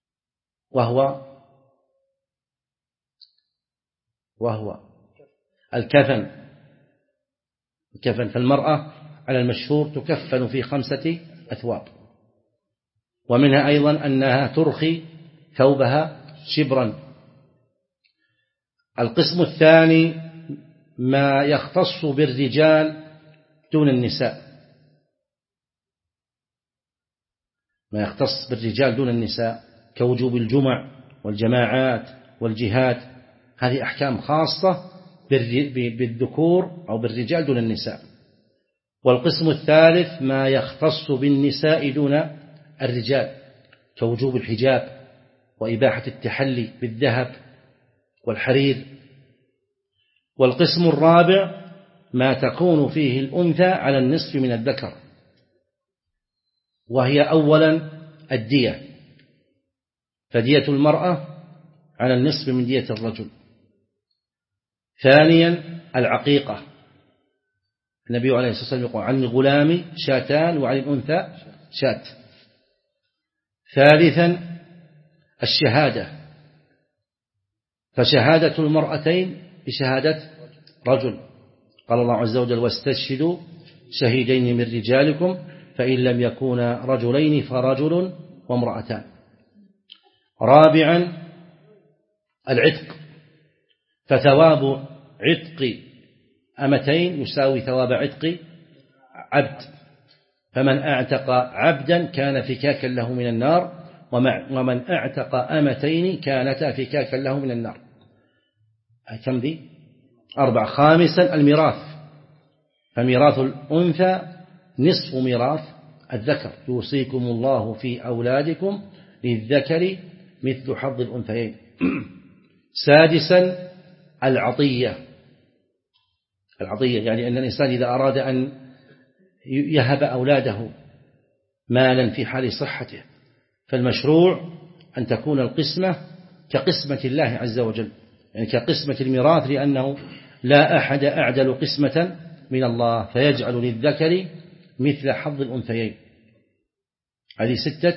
وهو وهو الكفن الكفن فالمرأة على المشهور تكفن في خمسة أثواب، ومنها أيضا أنها ترخي ثوبها شبرا. القسم الثاني ما يختص بالرجال دون النساء، ما يختص بالرجال دون النساء كوجوب الجمع والجماعات والجهاد، هذه أحكام خاصة بالذكور أو بالرجال دون النساء. والقسم الثالث ما يختص بالنساء دون الرجال كوجوب الحجاب وإباحة التحلي بالذهب والحرير. والقسم الرابع ما تكون فيه الأنثى على النصف من الذكر، وهي أولا الدية، فدية المرأة على النصف من دية الرجل. ثانيا العقيقة، النبي عليه الصلاة والسلام يقول عن الغلام شاتان وعن الأنثى شات. ثالثا الشهادة، فشهادة المرأتين بشهادة رجل، قال الله عز وجل واستشهدوا شهيدين من رجالكم فإن لم يكونا رجلين فرجل وامرأتان. رابعا العتق، فثواب عتق أمتين يساوي ثواب عتق عبد، فمن اعتق عبدا كان فكاكا له من النار، ومن اعتق أمتين كانتا فكاكا له من النار. كم ذي؟ أربع. خامسا الميراث، فميراث الأنثى نصف ميراث الذكر، يوصيكم الله في أولادكم للذكر مثل حظ الأنثيين. سادسا العطية، العطية يعني أن الإنسان إذا أراد أن يهب أولاده مالا في حال صحته، فالمشروع أن تكون القسمة كقسمة الله عز وجل، يعني كقسمة الميراث، لأنه لا أحد أعدل قسمة من الله، فيجعل للذكر مثل حظ الأنثيين. هذه ستة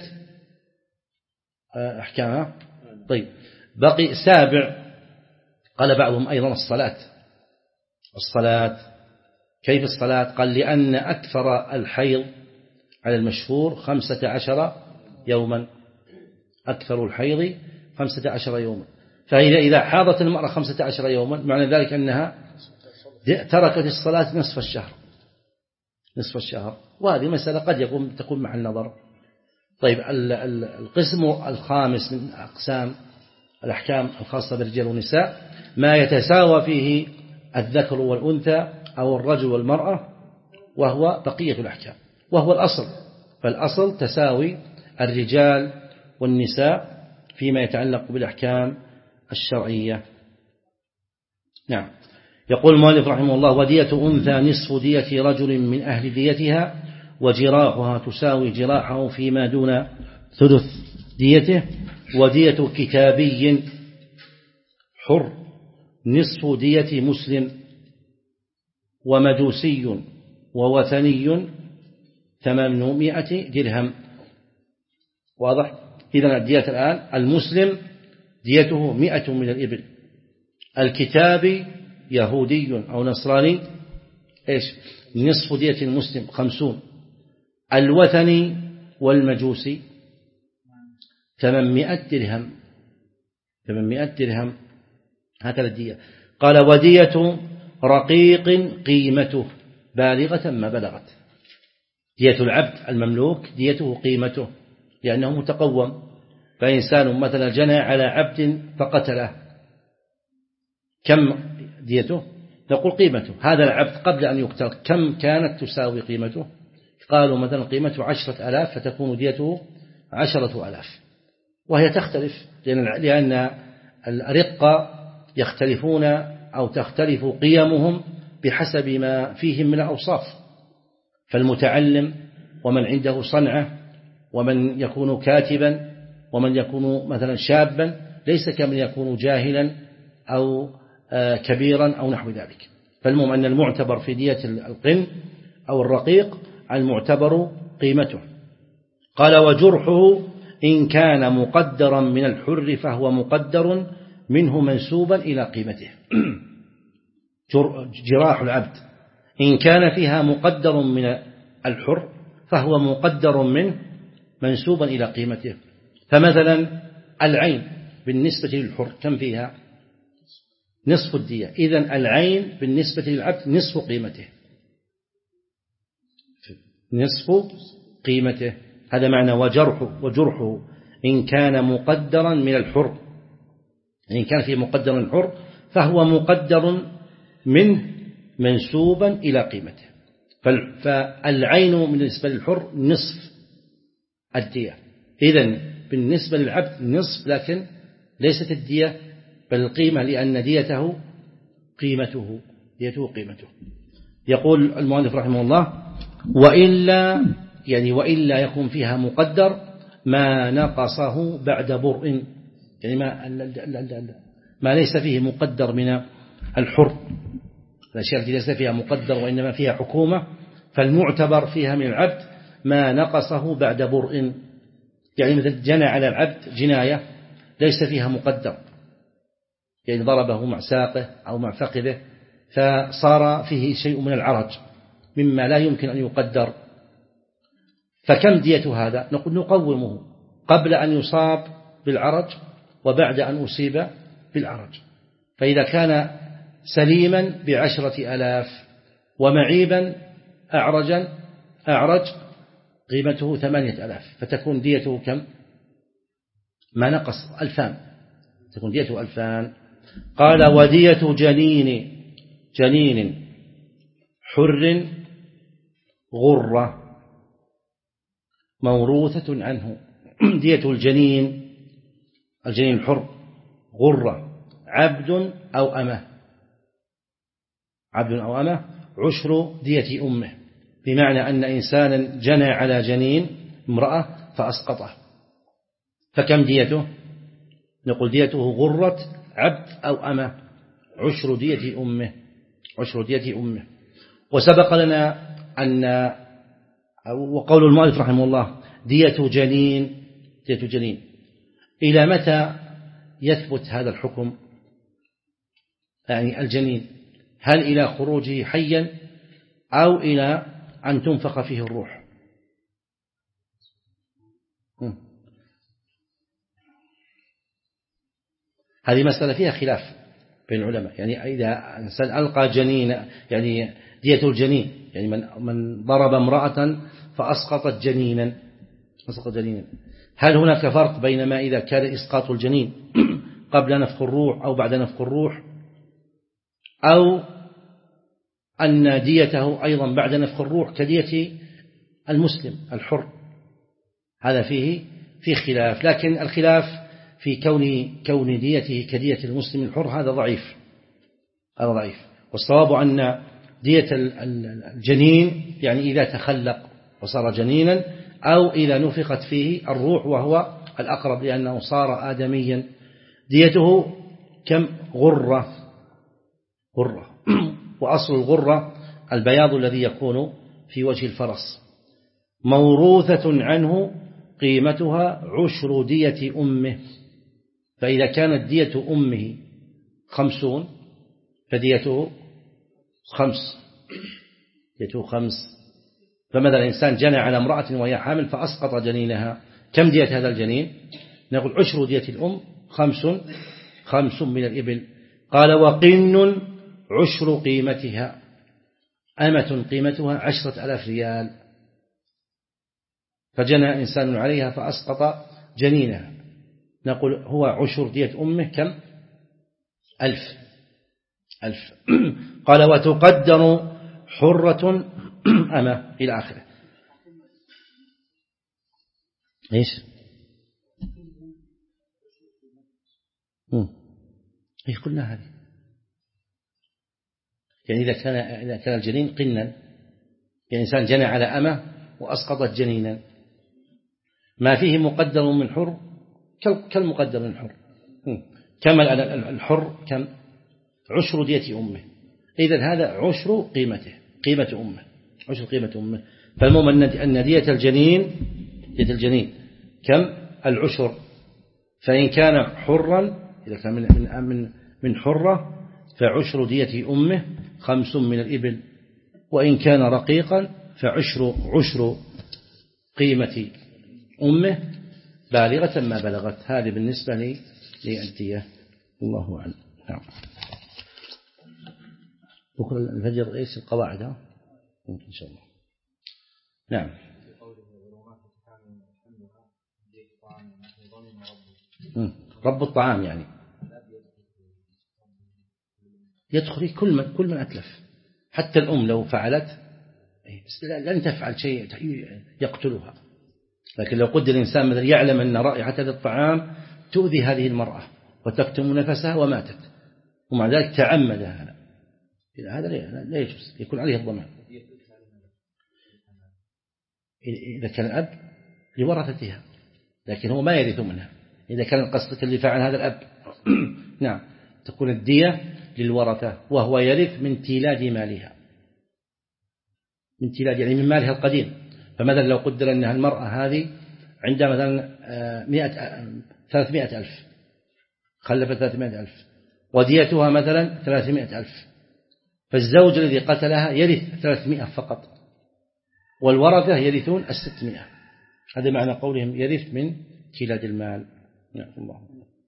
أحكامها. طيب بقي سابع، قال بعضهم أيضا الصلاة. الصلاة كيف الصلاة؟ قال لأن أكثر الحيض على المشهور خمسة عشر يوما، أكثر الحيض خمسة عشر يوما، فإذا إذا حاضت المرأة خمسة عشر يوما معنى ذلك أنها تركت الصلاة نصف الشهر، نصف الشهر، وهذه مسألة قد يكون تكون مع النظر. طيب القسم الخامس من أقسام الأحكام الخاصة بالرجال والنساء ما يتساوى فيه الذكر والأنثى أو الرجل والمرأة، وهو بقية الأحكام، وهو الأصل، فالأصل تساوي الرجال والنساء فيما يتعلق بالأحكام الشرعية. نعم. يقول المؤلف رحمه الله ودية أنثى نصف دية رجل من أهل ديتها، وجراحها تساوي جراحه فيما دون ثلث ديته. ودية كتابي حر نصف دية مسلم ومجوسي ووثني ثمانمائة درهم. واضح؟ إذن الدية الآن المسلم ديته مئة من الإبل، الكتابي يهودي أو نصراني إيش نصف دية المسلم خمسون، الوثني والمجوسي ثمانمائة درهم، ثمانمائة درهم، هكذا الدية. قال ودية رقيق قيمته بالغة ما بلغت، دية العبد المملوك ديته قيمته لأنه متقوم، فإنسان مثلا جنى على عبد فقتله، كم ديته؟ نقول قيمته، هذا العبد قبل أن يقتل كم كانت تساوي قيمته؟ قالوا مثلا قيمته عشرة ألاف فتكون ديته عشرة ألاف، وهي تختلف لأن الرقة يختلفون أو تختلف قيمهم بحسب ما فيهم من الأوصاف، فالمتعلم ومن عنده صنعة ومن يكون كاتبا ومن يكون مثلا شابا ليس كمن يكون جاهلا أو كبيرا أو نحو ذلك. فالمهم أن المعتبر في دية القن أو الرقيق المعتبر قيمته. قال وجرحه إن كان مقدرا من الحر فهو مقدر منه منسوبا إلى قيمته. جراح العبد إن كان فيها مقدر من الحر فهو مقدر منه منسوبا إلى قيمته. فمثلا العين بالنسبة للحر كم فيها؟ نصف الدية. إذن العين بالنسبة للعبد نصف قيمته، نصف قيمته. هذا معنى وجرحه وجرحه إن كان مقدرا من الحر، إن كان فيه مقدر الحر فهو مقدر منه منسوبا إلى قيمته. فالعين بالنسبة للحر نصف الدية، إذن بالنسبة للعبد نصف، لكن ليست الدية بل القيمة، لأن ديته قيمته ديته قيمته. يقول المؤلف رحمه الله: وإلا يعني وإلا يكون فيها مقدر ما نقصه بعد برء، يعني ما, ما ليس فيه مقدر من الحر، الأشياء التي ليس فيها مقدر وإنما فيها حكومة، فالمعتبر فيها من العبد ما نقصه بعد برء. يعني مثل جنى على العبد جناية ليس فيها مقدر، يعني ضربه مع ساقه أو مع فخذه فصار فيه شيء من العرج مما لا يمكن أن يقدر، فكم دية هذا؟ نقول نقومه قبل أن يصاب بالعرج وبعد أن أصيب بالعرج. فإذا كان سليما بعشرة ألاف ومعيبا أعرجا أعرج قيمته ثمانية ألاف، فتكون ديته كم؟ ما نقص ألفان، تكون ديته ألفان. قال: ودية جنين جنين حر غرة موروثة عنه. دية الجنين الجنين الحر غرة، عبد أو أمه، عبد أو أمه، عشر دية أمه، بمعنى أن إنسانا جنى على جنين امرأة فأسقطه، فكم ديته؟ نقول ديته غرة عبد أو أمه، عشر دية أمه، عشر دية أمه. وسبق لنا أن وقول المؤلف رحمه الله دية جنين دية جنين، إلى متى يثبت هذا الحكم؟ يعني الجنين هل إلى خروجه حيا أو إلى أن تنفخ فيه الروح؟ هذه مسألة فيها خلاف بين العلماء. يعني إذا إنسان ألقى جنين، يعني دية الجنين، يعني من من ضرب امرأة فأسقطت جنينا أسقط جنينا، هل هناك فرق بين ما إذا كان إسقاط الجنين قبل نفخ الروح أو بعد نفخ الروح، أو أن ديته أيضا بعد نفخ الروح كدية المسلم الحر؟ هذا فيه في خلاف، لكن الخلاف في كون كون ديته كدية المسلم الحر هذا ضعيف، هذا ضعيف. والصواب أن دية الجنين يعني إذا تخلق وصار جنينا، أو إذا نفخت فيه الروح وهو الأقرب لأنه صار آدميا، ديته كم؟ غرة غرة وأصل الغرة البياض الذي يكون في وجه الفرس. موروثة عنه قيمتها عشر دية أمه، فإذا كانت دية أمه خمسون فديته خمس ديته خمس. فمثلا الإنسان جنى على امرأة وهي حامل فأسقط جنينها، كم دية هذا الجنين؟ نقول عشر دية الأم خمس خمس من الإبل. قال: وقن عشر قيمتها، أمة قيمتها عشرة ألاف ريال، فجنى إنسان عليها فأسقط جنينها، نقول هو عشر دية أمه كم؟ ألف ألف. قال: وتقدر حرة أمة إلى آخره. إيش؟ إيه قلنا هذه، يعني إذا كان إذا كان الجنين قنا، يعني إنسان جنى على أمة وأسقطت جنينا، ما فيه مقدر من حر كالمقدر من حر، كما الحر كم؟ عشر دية أمه، إذن هذا عشر قيمته قيمة أمه عشر قيمة أمه. فالمهم أن دية الجنين دية الجنين كم؟ العشر. فإن كان حرا، إذا كان من من من حرة فعشر دية أمه خمس من الإبل، وإن كان رقيقا فعشر عشر قيمة أمه بالغة ما بلغت. هذه بالنسبة لي للدية. الله أعلم. نعم. بكرة الفجر إيش القواعد؟ ها إن شاء الله. نعم. رب الطعام يعني يدخل كل من كل من أتلف، حتى الأم لو فعلت لن تفعل شيء يقتلها، لكن لو قدر الإنسان مثلا يعلم أن رائحة هذا الطعام تؤذي هذه المرأة وتكتم نفسها وماتت ومع ذلك تعمد هذا، هذا لا يجوز، يكون عليه الضمان. إذا كان الأب لورثتها، لكن هو ما يرث منها. إذا كان قصدك اللي فعل هذا الأب نعم تكون الدية للورثة، وهو يرث من تيلاد مالها، من تيلاد يعني من مالها القديم. فمثلا لو قدر أنها المرأة هذه عندها مثلا مئة ثلاثمائة ألف، خلفت ثلاثمائة ألف وديتها مثلا ثلاثمائة ألف، فالزوج الذي قتلها يرث ثلاثمائة فقط، والورثة يرثون الستمائة. هذا معنى قولهم يرث من تيلاد المال. نعم الله.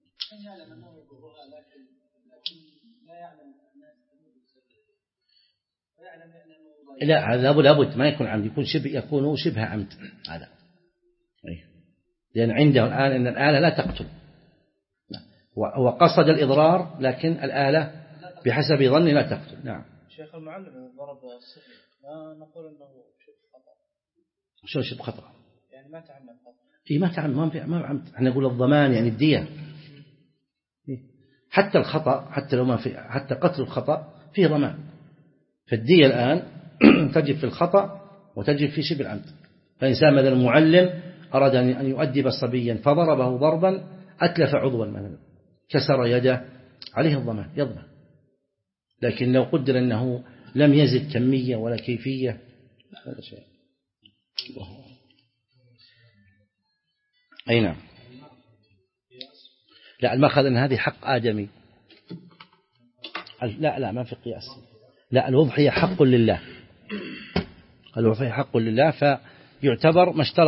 لا هذا لابد ما يكون عمد، يكون شبه يكون شبه عمد هذا، لأن عنده الآن أن الآلة لا تقتل، وقصد الإضرار لكن الآلة بحسب ظن لا تقتل. نعم.
شيخ المعلم ضرب الصبي ما نقول أنه شبه خطأ.
شو شبه خطأ؟
يعني ما تعمد خطأ.
إيه ما تعمد ما في ما عمد. احنا نقول الضمان يعني الدية. حتى الخطأ حتى لو ما في حتى قتل الخطأ فيه ضمان. فالدية الآن تجب في الخطأ وتجب في شبه العمد. فإنسان مثلا المعلم أراد أن يؤدب صبيا فضربه ضربا أتلف عضوا مثلا كسر يده عليه الضمان يضمن. لكن لو قدر أنه لم يزد كمية ولا كيفية هذا شيء. أي نعم. لا المأخذ أن هذه حق آدمي. لا لا ما في قياس. لا الوضحية حق لله، الوضحية حق لله فيعتبر ما اشترط